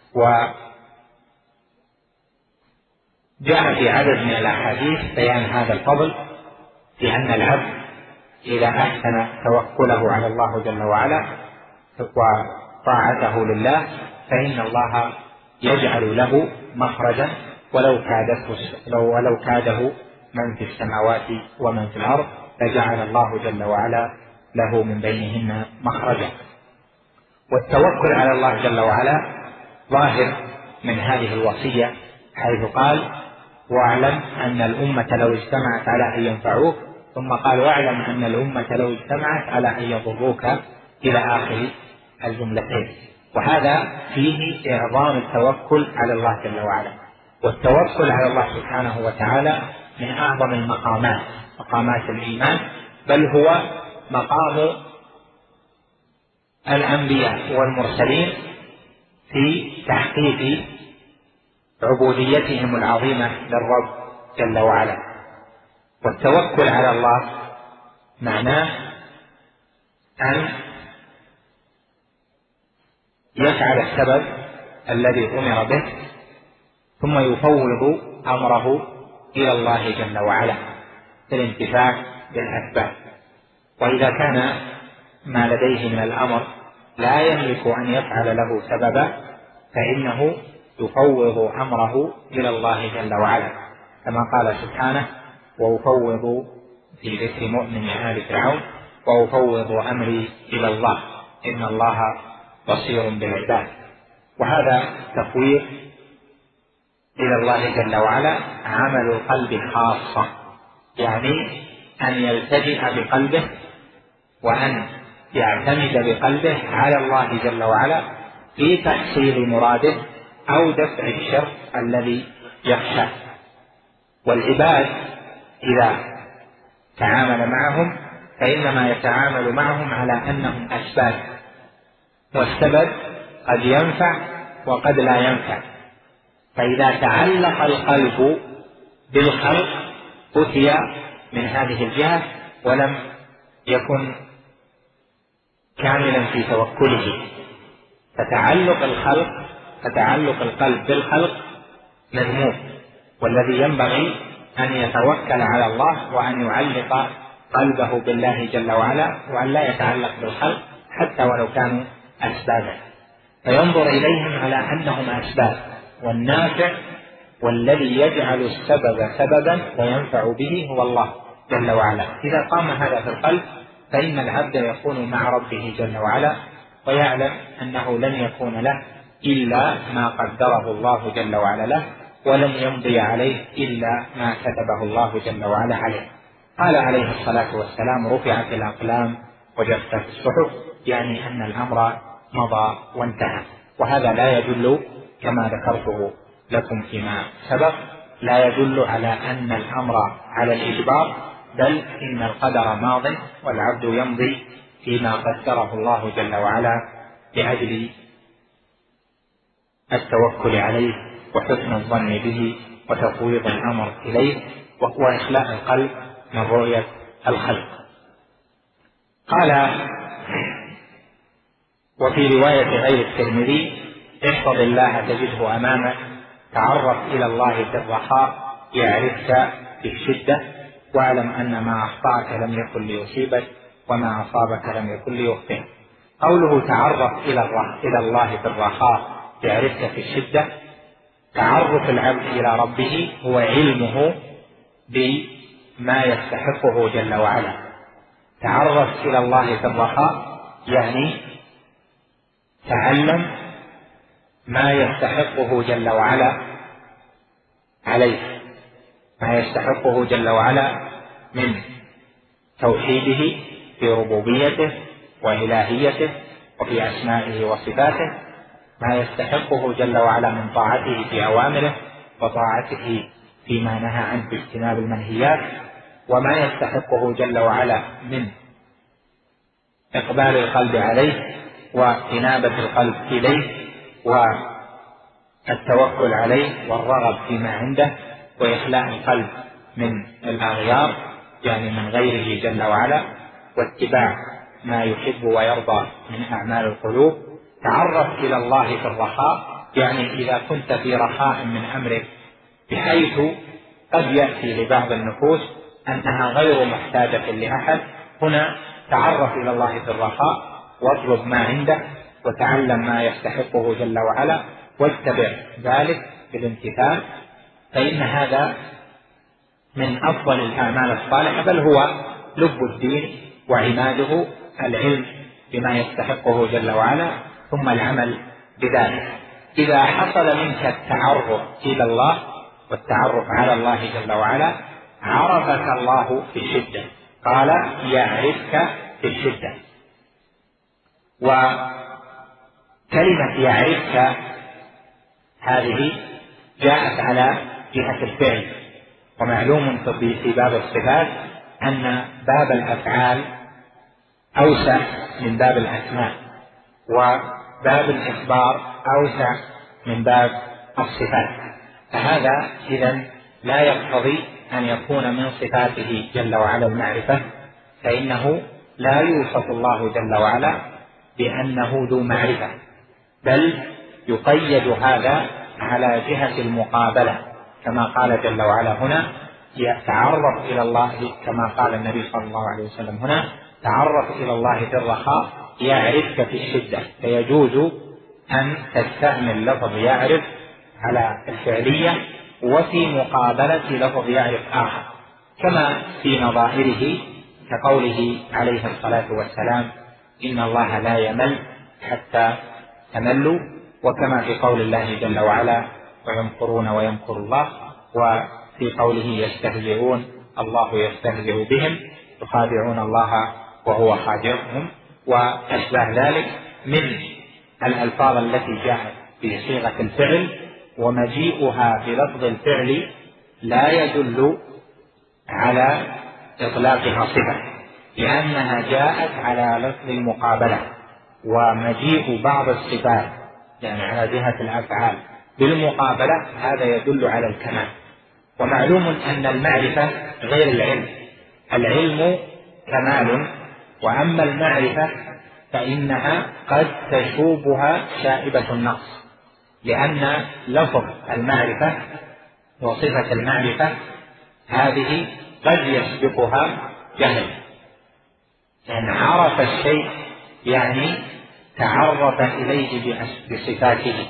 وجاء في عدد من الأحاديث بيان هذا الفضل، لأن العبد إذا أحسن توكله على الله جل وعلا وطاعته لله فإن الله يجعل له مخرجا ولو كادته ولو كاده من في السماوات ومن في الأرض فجعل الله جل وعلا له من بينهن مخرجا. والتوكل على الله جل وعلا ظاهر من هذه الوصية، حيث قال: واعلم أن الأمة لو اجتمعت على أن ينفعوك، ثم قال: واعلم أن الأمة لو اجتمعت على أن يضروك، إلى آخر الجملتين. وهذا فيه إعظام التوكل على الله جل وعلا. والتوكل على الله سبحانه وتعالى من أعظم المقامات، مقامات الإيمان، بل هو مقام الأنبياء والمرسلين في تحقيق عبوديتهم العظيمة للرب جل وعلا. والتوكل على الله معناه أن يفعل السبب الذي أمر به ثم يفوض أمره إلى الله جل وعلا في الانتفاع بالأسباب. وإذا كان ما لديه من الأمر لا يملك أن يفعل له سببا فإنه يفوض أمره إلى الله جل وعلا، كما قال سبحانه: وأفوض في ذكر مؤمن آل فرعون وأفوض أمري إلى الله إن الله بصير بالعباد. وهذا تفويض إلى الله جل وعلا عمل القلب خاصة، يعني أن يلتجئ بقلبه وأن يعتمد بقلبه على الله جل وعلا في تحصيل مراده أو دفع الشر الذي يخشى. والعباد إذا تعامل معهم فإنما يتعامل معهم على أنهم أسباب، والسبب قد ينفع وقد لا ينفع. فإذا تعلق القلب بالخلق أتي من هذه الجهة ولم يكن كاملا في توكله. فتعلق الخلق فتعلق القلب بالخلق مذموم، والذي ينبغي أن يتوكل على الله وأن يعلق قلبه بالله جل وعلا، وأن لا يتعلق بالخلق حتى ولو كانوا أسبابا، فينظر إليهم على أنهم أسباب، والنافع والذي يجعل السبب سببا وينفع به هو الله جل وعلا. إذا قام هذا في القلب فإن العبد يكون مع ربه جل وعلا ويعلم أنه لن يكون له إلا ما قدره الله جل وعلا له، ولن يمضي عليه إلا ما كتبه الله جل وعلا عليه. قال عليه الصلاة والسلام: رفعت الأقلام وجفت الصحف، يعني أن الأمر مضى وانتهى. وهذا لا يدل كما ذكرته لكم فيما سبق، لا يدل على أن الأمر على الإجبار، بل إن القدر ماض والعبد يمضي فيما قدره الله جل وعلا لأجل التوكل عليه وحسن الظن به وتفويض الأمر إليه وإخلاء القلب من رؤية الخلق. قال: وفي رواية غير الترمذي: احفظ الله تجده أمامك، تعرف إلى الله في الرخاء يعرفك في الشدة، واعلم أن ما أخطأك لم يكن ليصيبك وما أصابك لم يكن ليخطئك. قوله تعرف إلى الله في الرخاء يعرفك في الشدة، تعرف العبد إلى ربه هو علمه بما يستحقه جل وعلا. تعرف إلى الله في الرخاء يعني تعلم ما يستحقه جل وعلا عليه، ما يستحقه جل وعلا من توحيده في ربوبيته وإلهيته وفي أسمائه وصفاته، ما يستحقه جل وعلا من طاعته في أوامره وطاعته فيما نهى عنه باجتناب المنهيات، وما يستحقه جل وعلا من إقبال القلب عليه وإنابة القلب إليه والتوكل عليه والرغب فيما عنده وإخلاء القلب من الأغيار يعني من غيره جل وعلا، واتباع ما يحب ويرضى من أعمال القلوب. تعرف إلى الله في الرخاء، يعني إذا كنت في رخاء من أمرك بحيث قد يأتي لبعض النفوس أنها غير محتاجة لأحد، هنا تعرف إلى الله في الرخاء واطلب ما عنده وتعلم ما يستحقه جل وعلا واتبع ذلك بالامتثال، فإن هذا من أفضل الأعمال الصالحة، بل هو لب الدين وعماده العلم بما يستحقه جل وعلا ثم العمل بذلك. إذا حصل منك التعرف إلى الله والتعرف على الله جل وعلا عرفك الله في الشدة، قال يعرفك في الشدة. وكلمة يعرفك هذه جاءت على جهة الفعل، ومعلوم في باب الصفات أن باب الأفعال أوسع من باب الأسماء، وباب الإخبار أوسع من باب الصفات، فهذا إذن لا يقتضي أن يكون من صفاته جل وعلا المعرفة، فإنه لا يوصف الله جل وعلا بأنه ذو معرفة، بل يقيد هذا على جهة المقابلة، كما قال جل وعلا هنا يتعرف إلى الله، كما قال النبي صلى الله عليه وسلم هنا تعرف إلى الله في الرخاء يعرفك في الشدة، فيجوز أن تستعمل لفظ يعرف على الفعلية وفي مقابلة لفظ يعرف آخر، كما في نظائره كقوله عليه الصلاة والسلام إن الله لا يمل حتى تملوا، وكما في قول الله جل وعلا ويمكرون ويمكر الله، وفي قوله يستهزئون الله يستهزئ بهم يخادعون الله وهو خادعهم، وأشبه ذلك من الألفاظ التي جاءت في صيغة الفعل، ومجيئها بلفظ الفعل لا يدل على إطلاقها صفة، لأنها جاءت على لفظ المقابلة، ومجيء بعض الصفات يعني على جهة الأفعال بالمقابلة هذا يدل على الكمال. ومعلوم أن المعرفة غير العلم، العلم كمال، وأما المعرفة فإنها قد تشوبها شائبة النقص، لأن لفظ المعرفة وصفة المعرفة هذه قد يسبقها جهل، يعني عرف الشيء يعني تعرف إليه بصفاته،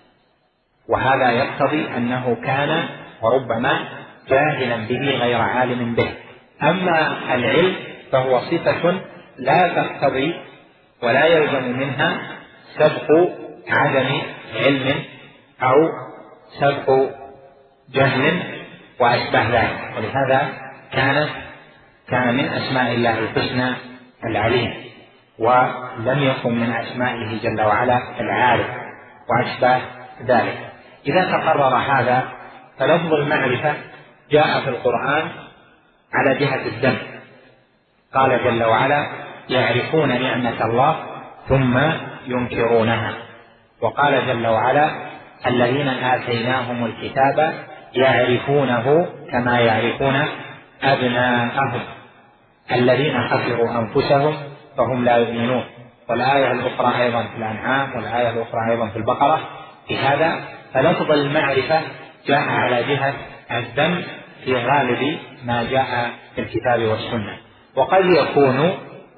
وهذا يقتضي أنه كان وربما جاهلا به غير عالم به. أما العلم فهو صفة لا تقتضي ولا يلزم منها سبق عدم علم أو سبق جهل وأشبه ذلك، ولهذا كانت كان من أسماء الله الحسنى العليم، ولم يكن من أسمائه جل وعلا العارف وأشبه ذلك. إذا تقرر هذا فلفظ المعرفة جاء في القرآن على جهة الذم، قال جل وعلا يعرفون نعمة الله ثم ينكرونها، وقال جل وعلا الذين آتيناهم الكتاب يعرفونه كما يعرفون أبناءهم الذين خسروا أنفسهم فهم لا يؤمنون، والآية الأخرى أيضا في الأنعام والآية الأخرى أيضا في البقرة. في هذا فلفظ المعرفة جاء على جهة الذم في غالب ما جاء في الكتاب والسنة، وقد يكون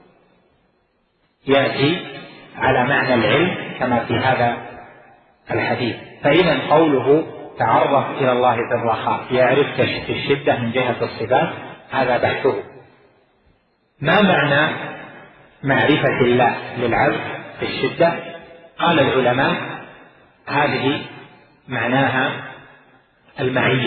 يأتي على معنى العلم كما في هذا الحديث. فإذا قوله تعرف إلى الله في الرخاء يعرفك في الشدة من جهة الصفات هذا بحثه. ما معنى معرفة الله للعبد في الشدة؟ قال العلماء هذه معناها المعية،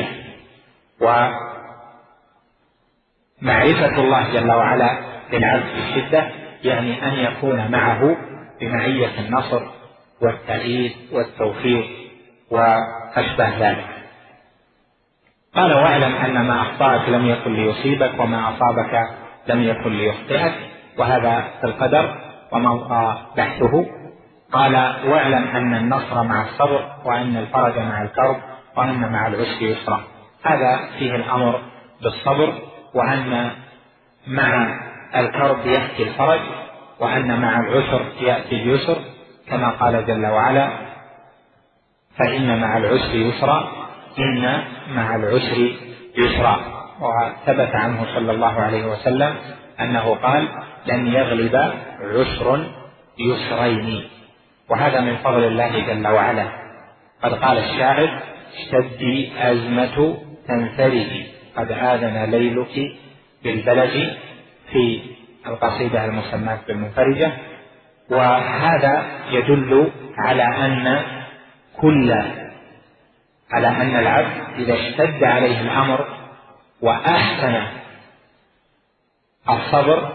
ومعرفة الله جل وعلا للعبد في الشدة يعني أن يكون معه بمعية النصر والتأييد والتوفيق وأشبه ذلك. قال: واعلم أن ما أخطأك لم يكن ليصيبك وما أصابك لم يكن ليخطئك، وهذا في القدر وموضع بحثه. قال: واعلم أن النصر مع الصبر، وأن الفرج مع الكرب، وأن مع العسر يسرا. هذا فيه الأمر بالصبر، وأن مع الكرب يأتي الفرج، وأن مع العسر يأتي اليسر، كما قال جل وعلا: فإن مع العسر يسرا، إن مع العسر يسرا. وثبت عنه صلى الله عليه وسلم أنه قال: لن يغلب عسر يسرين. وهذا من فضل الله جل وعلا. قد قال الشاعر: اشتدي أزمة تنثري، قد آذن ليلك بالبلد، في القصيدة المسماة بالمنفرجة. وهذا يدل على أن كل على أن العبد إذا اشتد عليه الأمر وأحسن الصبر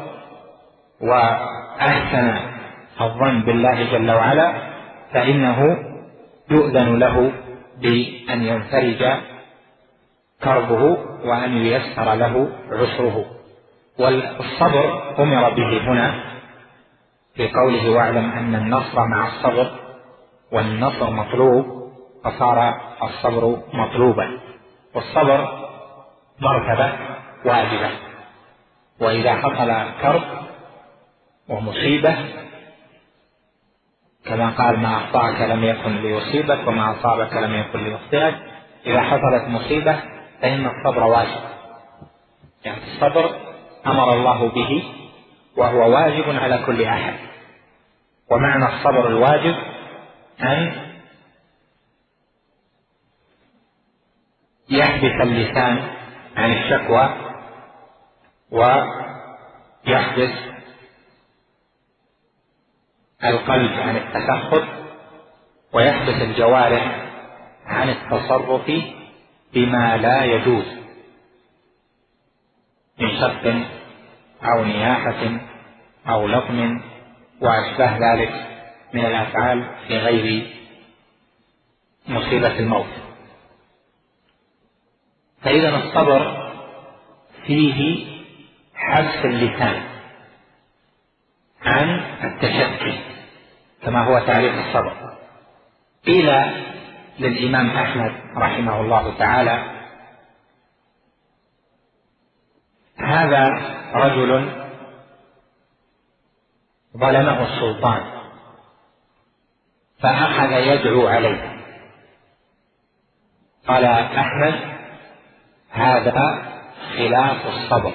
وأحسن الظن بالله جل وعلا، فإنه يؤذن له بأن ينفرج كربه وأن ييسر له عسره. والصبر أمر به هنا في قوله: واعلم أن النصر مع الصبر، والنصر مطلوب فصار الصبر مطلوبا. والصبر مرتبة واجبة، وإذا حصل كرب ومصيبة كما قال: ما أخطأك لم يكن ليصيبك وما أصابك لم يكن ليخطئك، إذا حصلت مصيبة فإن الصبر واجب. يعني الصبر أمر الله به وهو واجب على كل أحد. ومعنى الصبر الواجب أن يحبس اللسان عن الشكوى، ويحبس القلب عن التسخط، ويحبس الجوارح عن التصرف بما لا يجوز من شق أو نياحة أو لطم وأشباه ذلك من الأفعال في غير مصيبة الموت. فإذا الصبر فيه حبس اللسان عن التشكي كما هو تعريف الصبر. قيل للإمام أحمد رحمه الله تعالى: هذا رجل ظلمه السلطان فأخذ يدعو عليه. قال أحمد: هذا خلاف الصبر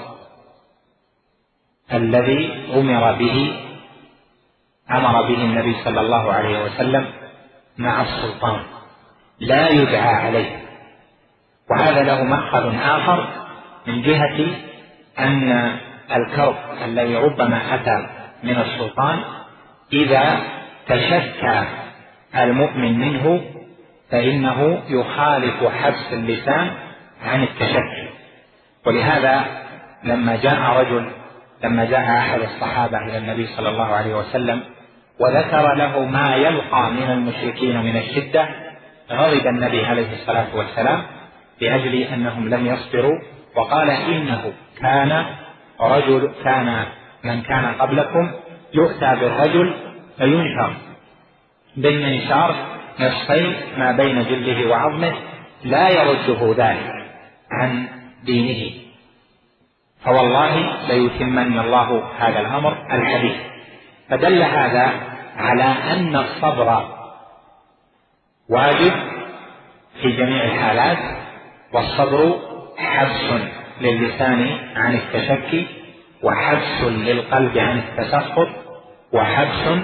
الذي أمر به أمر به النبي صلى الله عليه وسلم مع السلطان، لا يدعى عليه. وهذا له مأخذ آخر من جهة أن الكرب الذي ربما أتى من السلطان إذا تشكى المؤمن منه فإنه يخالف حبس اللسان عن التشكي. ولهذا لما جاء رجل لما جاء أحد الصحابة إلى النبي صلى الله عليه وسلم وذكر له ما يلقى من المشركين من الشدة، غضب النبي عليه الصلاة والسلام لأجل أنهم لم يصبروا، وقال: إنه كان رجل كان من كان قبلكم يؤتى بالرجل فينشر بالمنشار نصفين ما بين جلده وعظمه لا يرده ذلك عن دينه، فوالله ليتمن الله هذا الأمر الحديث. فدل هذا على أن الصبر واجب في جميع الحالات، والصبر حبس للسان عن التشكي، وحبس للقلب عن التسخط، وحبس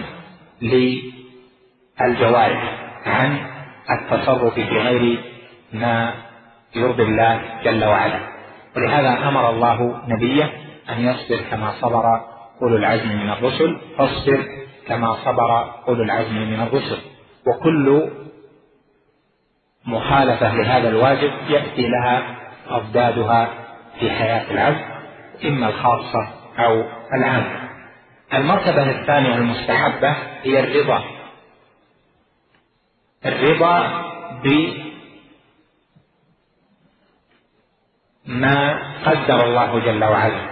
للجوارح عن التصرف في غير ما يرضي الله جل وعلا. ولهذا أمر الله نبيه أن يصبر كما صبر أولو العزم من الرسل، فاصبر كما صبر أولو العزم من الرسل. وكل مخالفة لهذا الواجب يأتي لها أضدادها في حياة العبد، إما الخاصة أو العامة. المرتبة الثانية المستحبة هي الرضا الرضا بما قدر الله جل وعلا،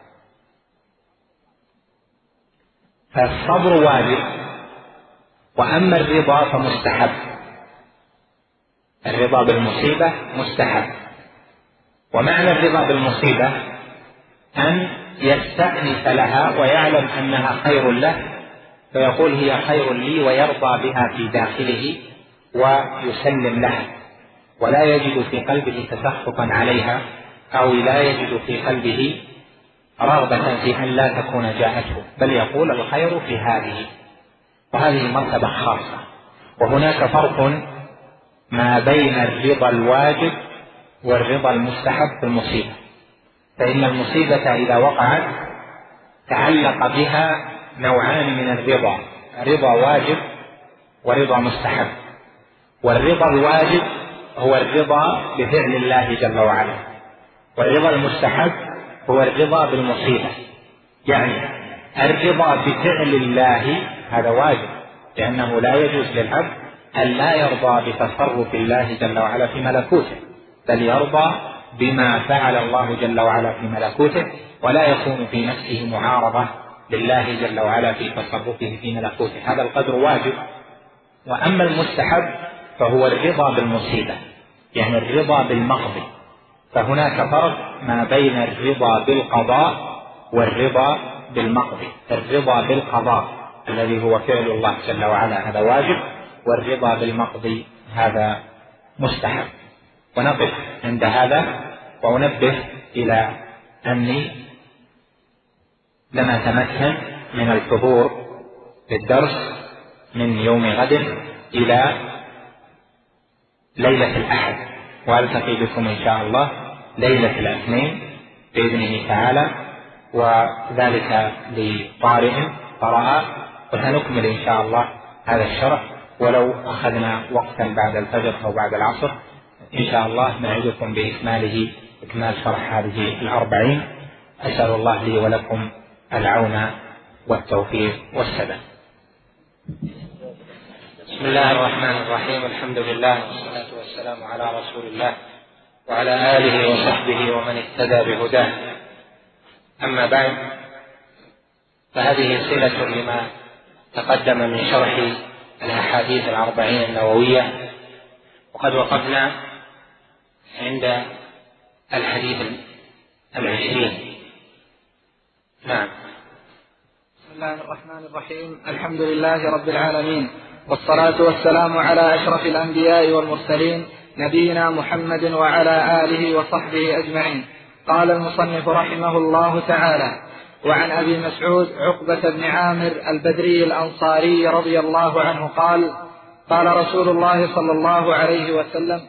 فالصبر واجب، وأما الرضا فمستحب. الرضا بالمصيبة مستحب. ومعنى الرضا بالمصيبة أن يستأنس لها ويعلم أنها خير له فيقول هي خير لي، ويرضى بها في داخله ويسلم لها، ولا يجد في قلبه تسخطا عليها، أو لا يجد في قلبه رغبة في أن لا تكون جاءته، بل يقول الخير في هذه. وهذه مرتبة خاصة. وهناك فرق ما بين الرضا الواجب والرضا المستحب في المصيبة، فإن المصيبة إذا وقعت تعلق بها نوعان من الرضا: رضا واجب ورضا مستحب. والرضا الواجب هو الرضا بفعل الله جل وعلا، والرضا المستحب هو الرضا بالمصيبة. يعني الرضا بفعل الله هذا واجب، لأنه لا يجوز للعبد أن لا يرضى بتصرف الله جل وعلا في ملكوته، بل يرضى بما فعل الله جل وعلا في ملكوته، ولا يكون في نفسه معارضة لله جل وعلا في تصرفه في ملكوته. هذا القدر واجب. وأما المستحب فهو الرضا بالمصيبة، يعني الرضا بالمقضي. فهناك فرق ما بين الرضا بالقضاء والرضا بالمقضي. الرضا بالقضاء الذي هو فعل الله جل وعلا هذا واجب، والرضا بالمقضي هذا مستحب. ونقف عند هذا، وأنبه إلى أني لم أتمكن من الحضور للدرس من يوم غد إلى ليلة الأحد، وألتقي بكم إن شاء الله ليلة الاثنين بإذنه تعالى، وذلك لطارئ قرأ، وسنكمل إن شاء الله هذا الشرح ولو أخذنا وقتا بعد الفجر أو بعد العصر إن شاء الله. نعدكم بإكماله إكمال شرح هذه الأربعين. أسأل الله لي ولكم العون والتوفيق والسداد. بسم الله الرحمن الرحيم. الحمد لله والصلاة والسلام على رسول الله وعلى آله وصحبه ومن اهتدى بهداه. أما بعد، فهذه صلة لما تقدم من شرح الأحاديث الأربعين النووية، وقد وقفنا عند الحديث العشرين. نعم. بسم الله الرحمن الرحيم. الحمد لله رب العالمين، والصلاة والسلام على أشرف الأنبياء والمرسلين نبينا محمد وعلى آله وصحبه أجمعين. قال المصنف رحمه الله تعالى: وعن أبي مسعود عقبة بن عامر البدري الأنصاري رضي الله عنه قال: قال رسول الله صلى الله عليه وسلم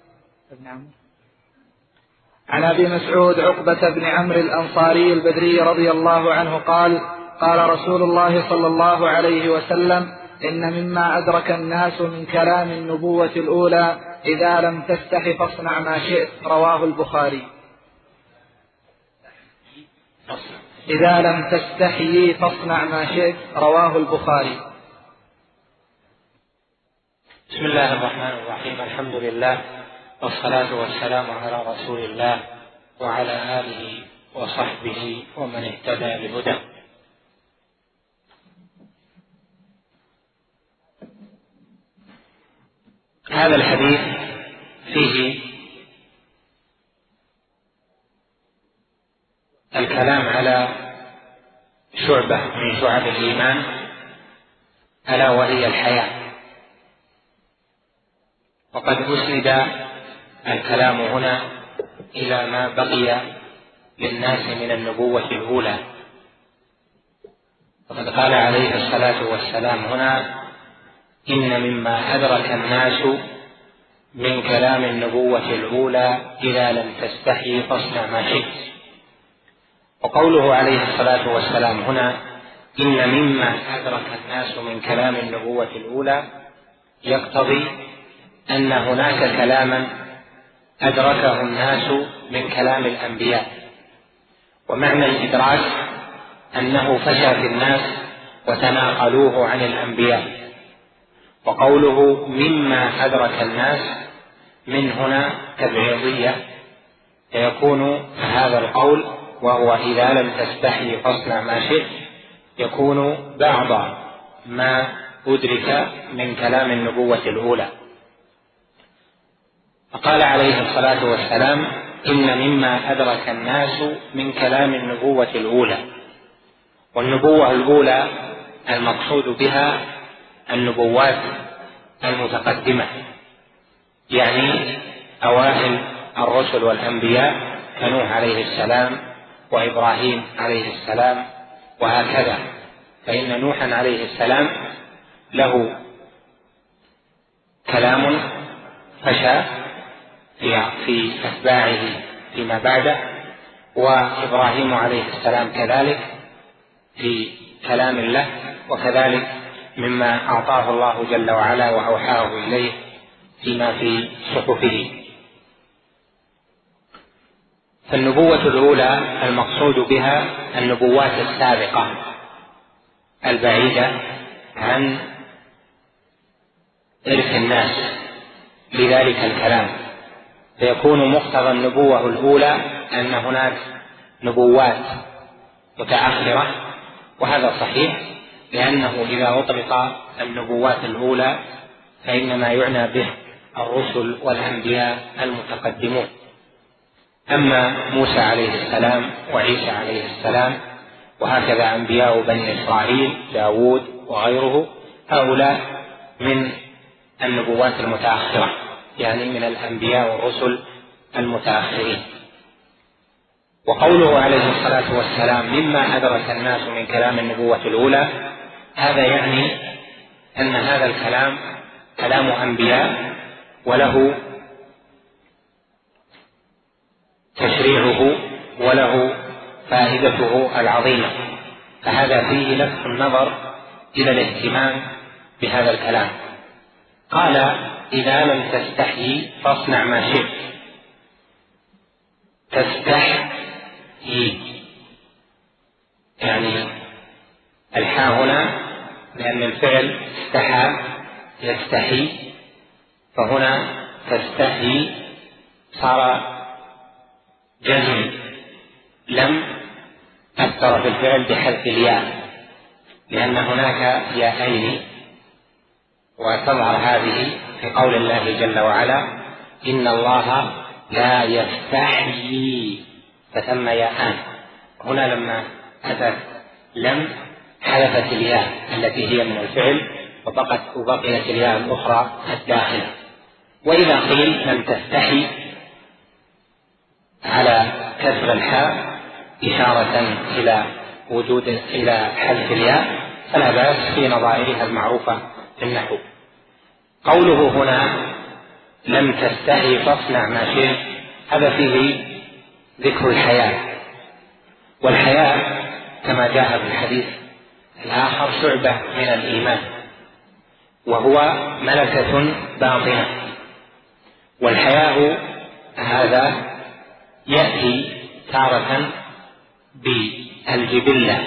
عن أبي مسعود عقبة بن عمرو الأنصاري البدري رضي الله عنه قال: قال رسول الله صلى الله عليه وسلم: إن مما أدرك الناس من كلام النبوة الأولى إذا لم تستح فاصنع ما شئت. رواه البخاري. إذا لم تستحيي فاصنع ما شئت. رواه البخاري. بسم الله الرحمن الرحيم. الحمد لله والصلاة والسلام على رسول الله وعلى آله وصحبه ومن اهتدى بهداه. هذا الحديث فيه الكلام على شعبة من شعب الإيمان، ألا وهي الحياة. وقد أسند الكلام هنا إلى ما بقي للناس من النبوة الأولى. وقد قال عليه الصلاة والسلام هنا: إن مما أدرك الناس من كلام النبوة الأولى إذا لم تستحي فاصنع ما شئت. وقوله عليه الصلاة والسلام هنا إن مما أدرك الناس من كلام النبوة الأولى يقتضي أن هناك كلاما أدركه الناس من كلام الأنبياء، ومعنى الإدراك أنه فشى في الناس وتناقلوه عن الأنبياء. وقوله مما أدرك الناس من هنا تبعيضية، فيكون هذا القول وهو إذا لم تستحي فاصنع ما شئت يكون بعض ما أدرك من كلام النبوة الأولى. فقال عليه الصلاة والسلام إن مما أدرك الناس من كلام النبوة الأولى. والنبوة الأولى المقصود بها النبوات المتقدمة، يعني أوائل الرسل والأنبياء كنوح عليه السلام وإبراهيم عليه السلام وهكذا. فإن نوحا عليه السلام له كلام فشى في أتباعه فيما بعده، وإبراهيم عليه السلام كذلك في كلام الله، وكذلك مما أعطاه الله جل وعلا وأوحاه إليه فيما في صحفه. فالنبوة الأولى المقصود بها النبوات السابقة البعيدة عن إرث الناس لذلك الكلام، فيكون مقتضى النبوة الأولى أن هناك نبوات متأخرة، وهذا صحيح لأنه إذا أطلق النبوات الأولى فإنما يعنى به الرسل والأنبياء المتقدمون. أما موسى عليه السلام وعيسى عليه السلام وهكذا أنبياء بني إسرائيل داود وغيره، هؤلاء من النبوات المتأخرة، يعني من الأنبياء والرسل المتأخرين. وقوله عليه الصلاة والسلام مما أدرك الناس من كلام النبوة الأولى، هذا يعني أن هذا الكلام كلام أنبياء وله تشريعه وله فائدته العظيمة، فهذا فيه لفت النظر إلى الاهتمام بهذا الكلام. قال إذا لم تستحي فاصنع ما شئت. تستحي يعني الحاء هنا لأن الفعل استحى يستحي، فهنا تستحي صار جزم لم أثر في الفعل بحذف الياء، لأن هناك ياءين، وتظهر هذه في قول الله جل وعلا إن الله لا يستحيي، فثم ياءان. هنا لما أتت لم حذفت الياء التي هي من الفعل وبقت وبقيت الياء الأخرى الداخلة. وإذا قيل لم تستحي على كسر الحاء إشارة إلى وجود إلى حذف الياء فلا بأس في نظائرها المعروفة في النحو. قوله هنا لم تستحي فاصنع ما شئت، هذا فيه ذكر الحياء، والحياء كما جاء في الحديث الآخر شعبة من الإيمان، وهو ملكة باطنة. والحياء هذا يأتي تارة بالجبلة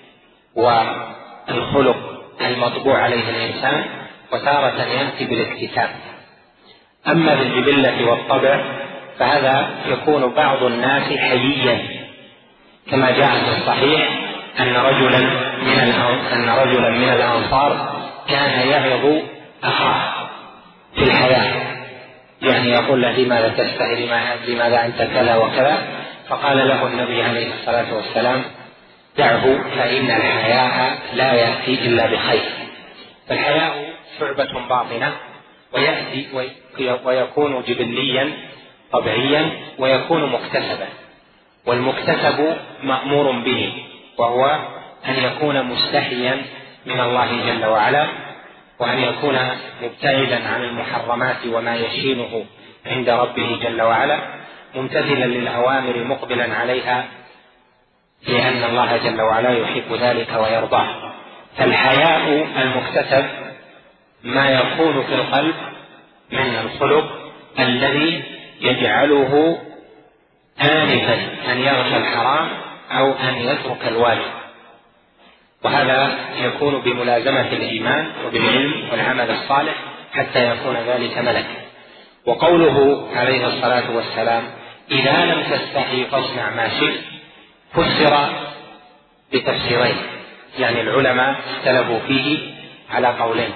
والخلق المطبوع عليه الإنسان، وتارة يأتي بالاكتساب. أما بالجبلة والطبع فهذا يكون بعض الناس حييا، كما جاء في الصحيح أن رجلا من أن رجلا من الأنصار كان يعظ أخاه في الحياة، يعني يقول له لماذا تستحي، لماذا أنت كذا وكذا، فقال له النبي عليه الصلاة والسلام دعه فإن الحياء لا يأتي إلا بخير. فالحياء شعبة باطنة ويأتي ويكون جبليا طبيعيا ويكون مكتسبا، والمكتسب مأمور به، وهو أن يكون مستحيا من الله جل وعلا، وأن يكون مبتعدا عن المحرمات وما يشينه عند ربه جل وعلا، ممتثلا للأوامر مقبلا عليها، لأن الله جل وعلا يحب ذلك ويرضاه. فالحياء المكتسب ما يكون في القلب من الخلق الذي يجعله آنفا أن يغشى الحرام أو أن يترك الواجب. وهذا يكون بملازمة الإيمان وبالعلم والعمل الصالح حتى يكون ذلك ملكا. وقوله عليه الصلاة والسلام إذا لم تستحي فاصنع ما شئت فسر بتفسيرين، يعني العلماء اختلفوا فيه على قولين،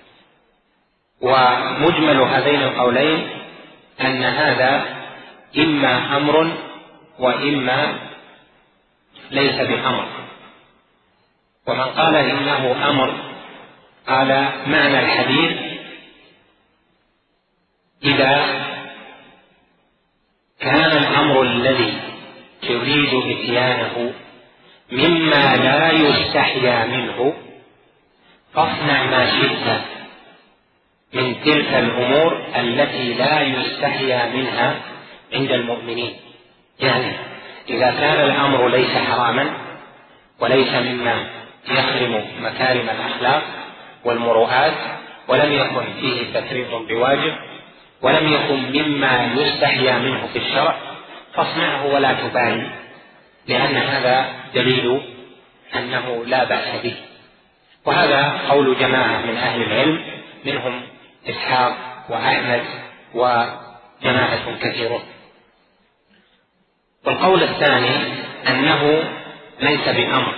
ومجمل هذين القولين أن هذا إما أمر وإما ليس بأمر. ومن قال إنه أمر قال معنى الحديث إذا كان الأمر الذي تريد إتيانه مما لا يستحيا منه فاصنع ما شئت من تلك الأمور التي لا يستحيا منها عند المؤمنين. يعني إذا كان الأمر ليس حراما وليس مما يخرم مكارم الأخلاق والمروءات ولم يكن فيه تفريط بواجب ولم يكن مما يستحيا منه في الشرع فاصنعه ولا تبالي، لأن هذا دليل أنه لا بأس به. وهذا قول جماعة من أهل العلم منهم إسحاق وأحمد وجماعة كثيرون. والقول الثاني أنه ليس بأمر،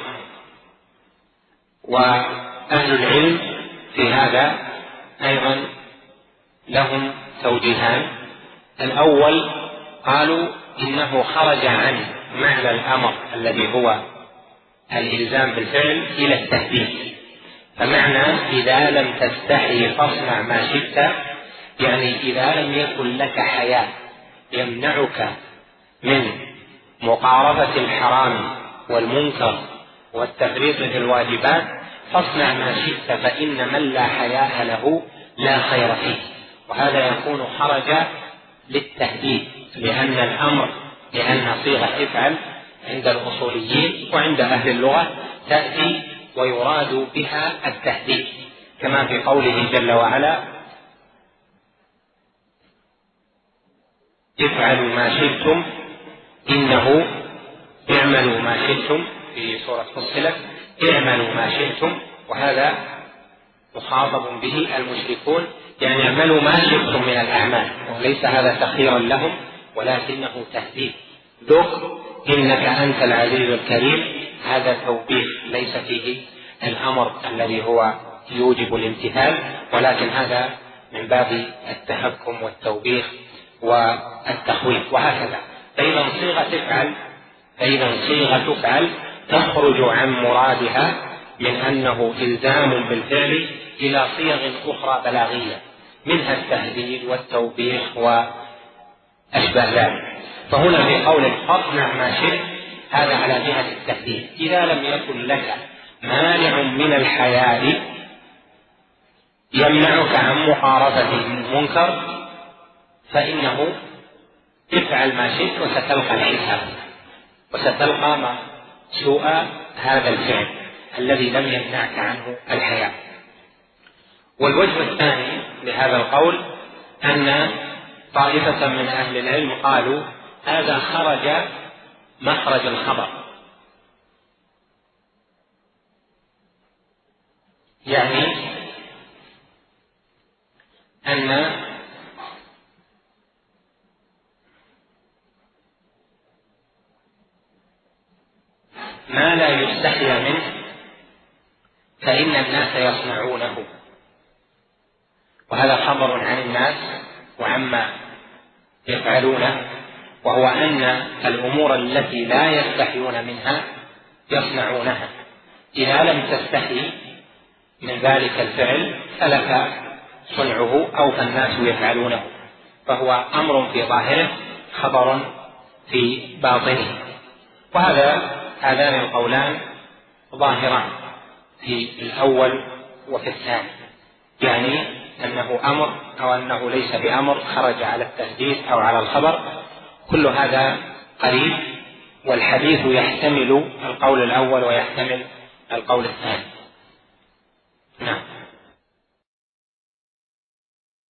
وأهل العلم في هذا أيضا لهم توجيهان. الأول قالوا إنه خرج عن معنى الأمر الذي هو الإلزام بالفعل إلى التهديد، فمعنى إذا لم تستحي فاصنع ما شئت يعني إذا لم يكن لك حياء يمنعك من مقاربة الحرام والمنكر والتفريط في الواجبات فاصنع ما شئت، فإن من لا حياء له لا خير فيه. وهذا يكون خرج للتهديد، لأن الأمر لأن صيغة افعل عند الأصوليين وعند أهل اللغة تأتي ويراد بها التهديد، كما في قوله جل وعلا افعلوا ما شئتم إنه اعملوا ما شئتم في سورة فصلت اعملوا ما شئتم، وهذا مخاطب به المشركون، يعني اعملوا ما شئتم من الأعمال، وليس هذا تخييرا لهم ولكنه تهديد. ذق إنك أنت العزيز الكريم، هذا توبيخ ليس فيه الأمر الذي هو يوجب الامتثال، ولكن هذا من باب التحكم والتوبيخ والتخويف. وهكذا فإذا صيغة تفعل فإذا صيغة تفعل تخرج عن مرادها من أنه إلزام بالفعل إلى صيغ أخرى بلاغية منها التهديد والتوبيخ وأشباه ذلك. فهنا في قول فاصنع ما شئت هذا على جهة التهديد، إذا لم يكن لك مانع من الحياء يمنعك عن محاربة المنكر فإنه افعل ما شئت وستلقى الحساب وستلقى ما سوء هذا الفعل الذي لم يمنعك عنه الحياء. والوجه الثاني لهذا القول أن طائفة من أهل العلم قالوا هذا خرج مخرج الخبر، يعني أن ما لا يستحيا منه فإن الناس يصنعونه، وهذا خبر عن الناس وعما يفعلونه، وهو أن الأمور التي لا يستحيون منها يصنعونها. إذا لم تستحي من ذلك الفعل فلك صنعه أو فالناس يفعلونه، فهو أمر في ظاهره خبر في باطنه. وهذا هذان القولان ظاهران في الأول وفي الثاني، يعني أنه أمر أو أنه ليس بأمر خرج على التهديد أو على الخبر، كل هذا قريب، والحديث يحتمل القول الأول ويحتمل القول الثاني. نعم.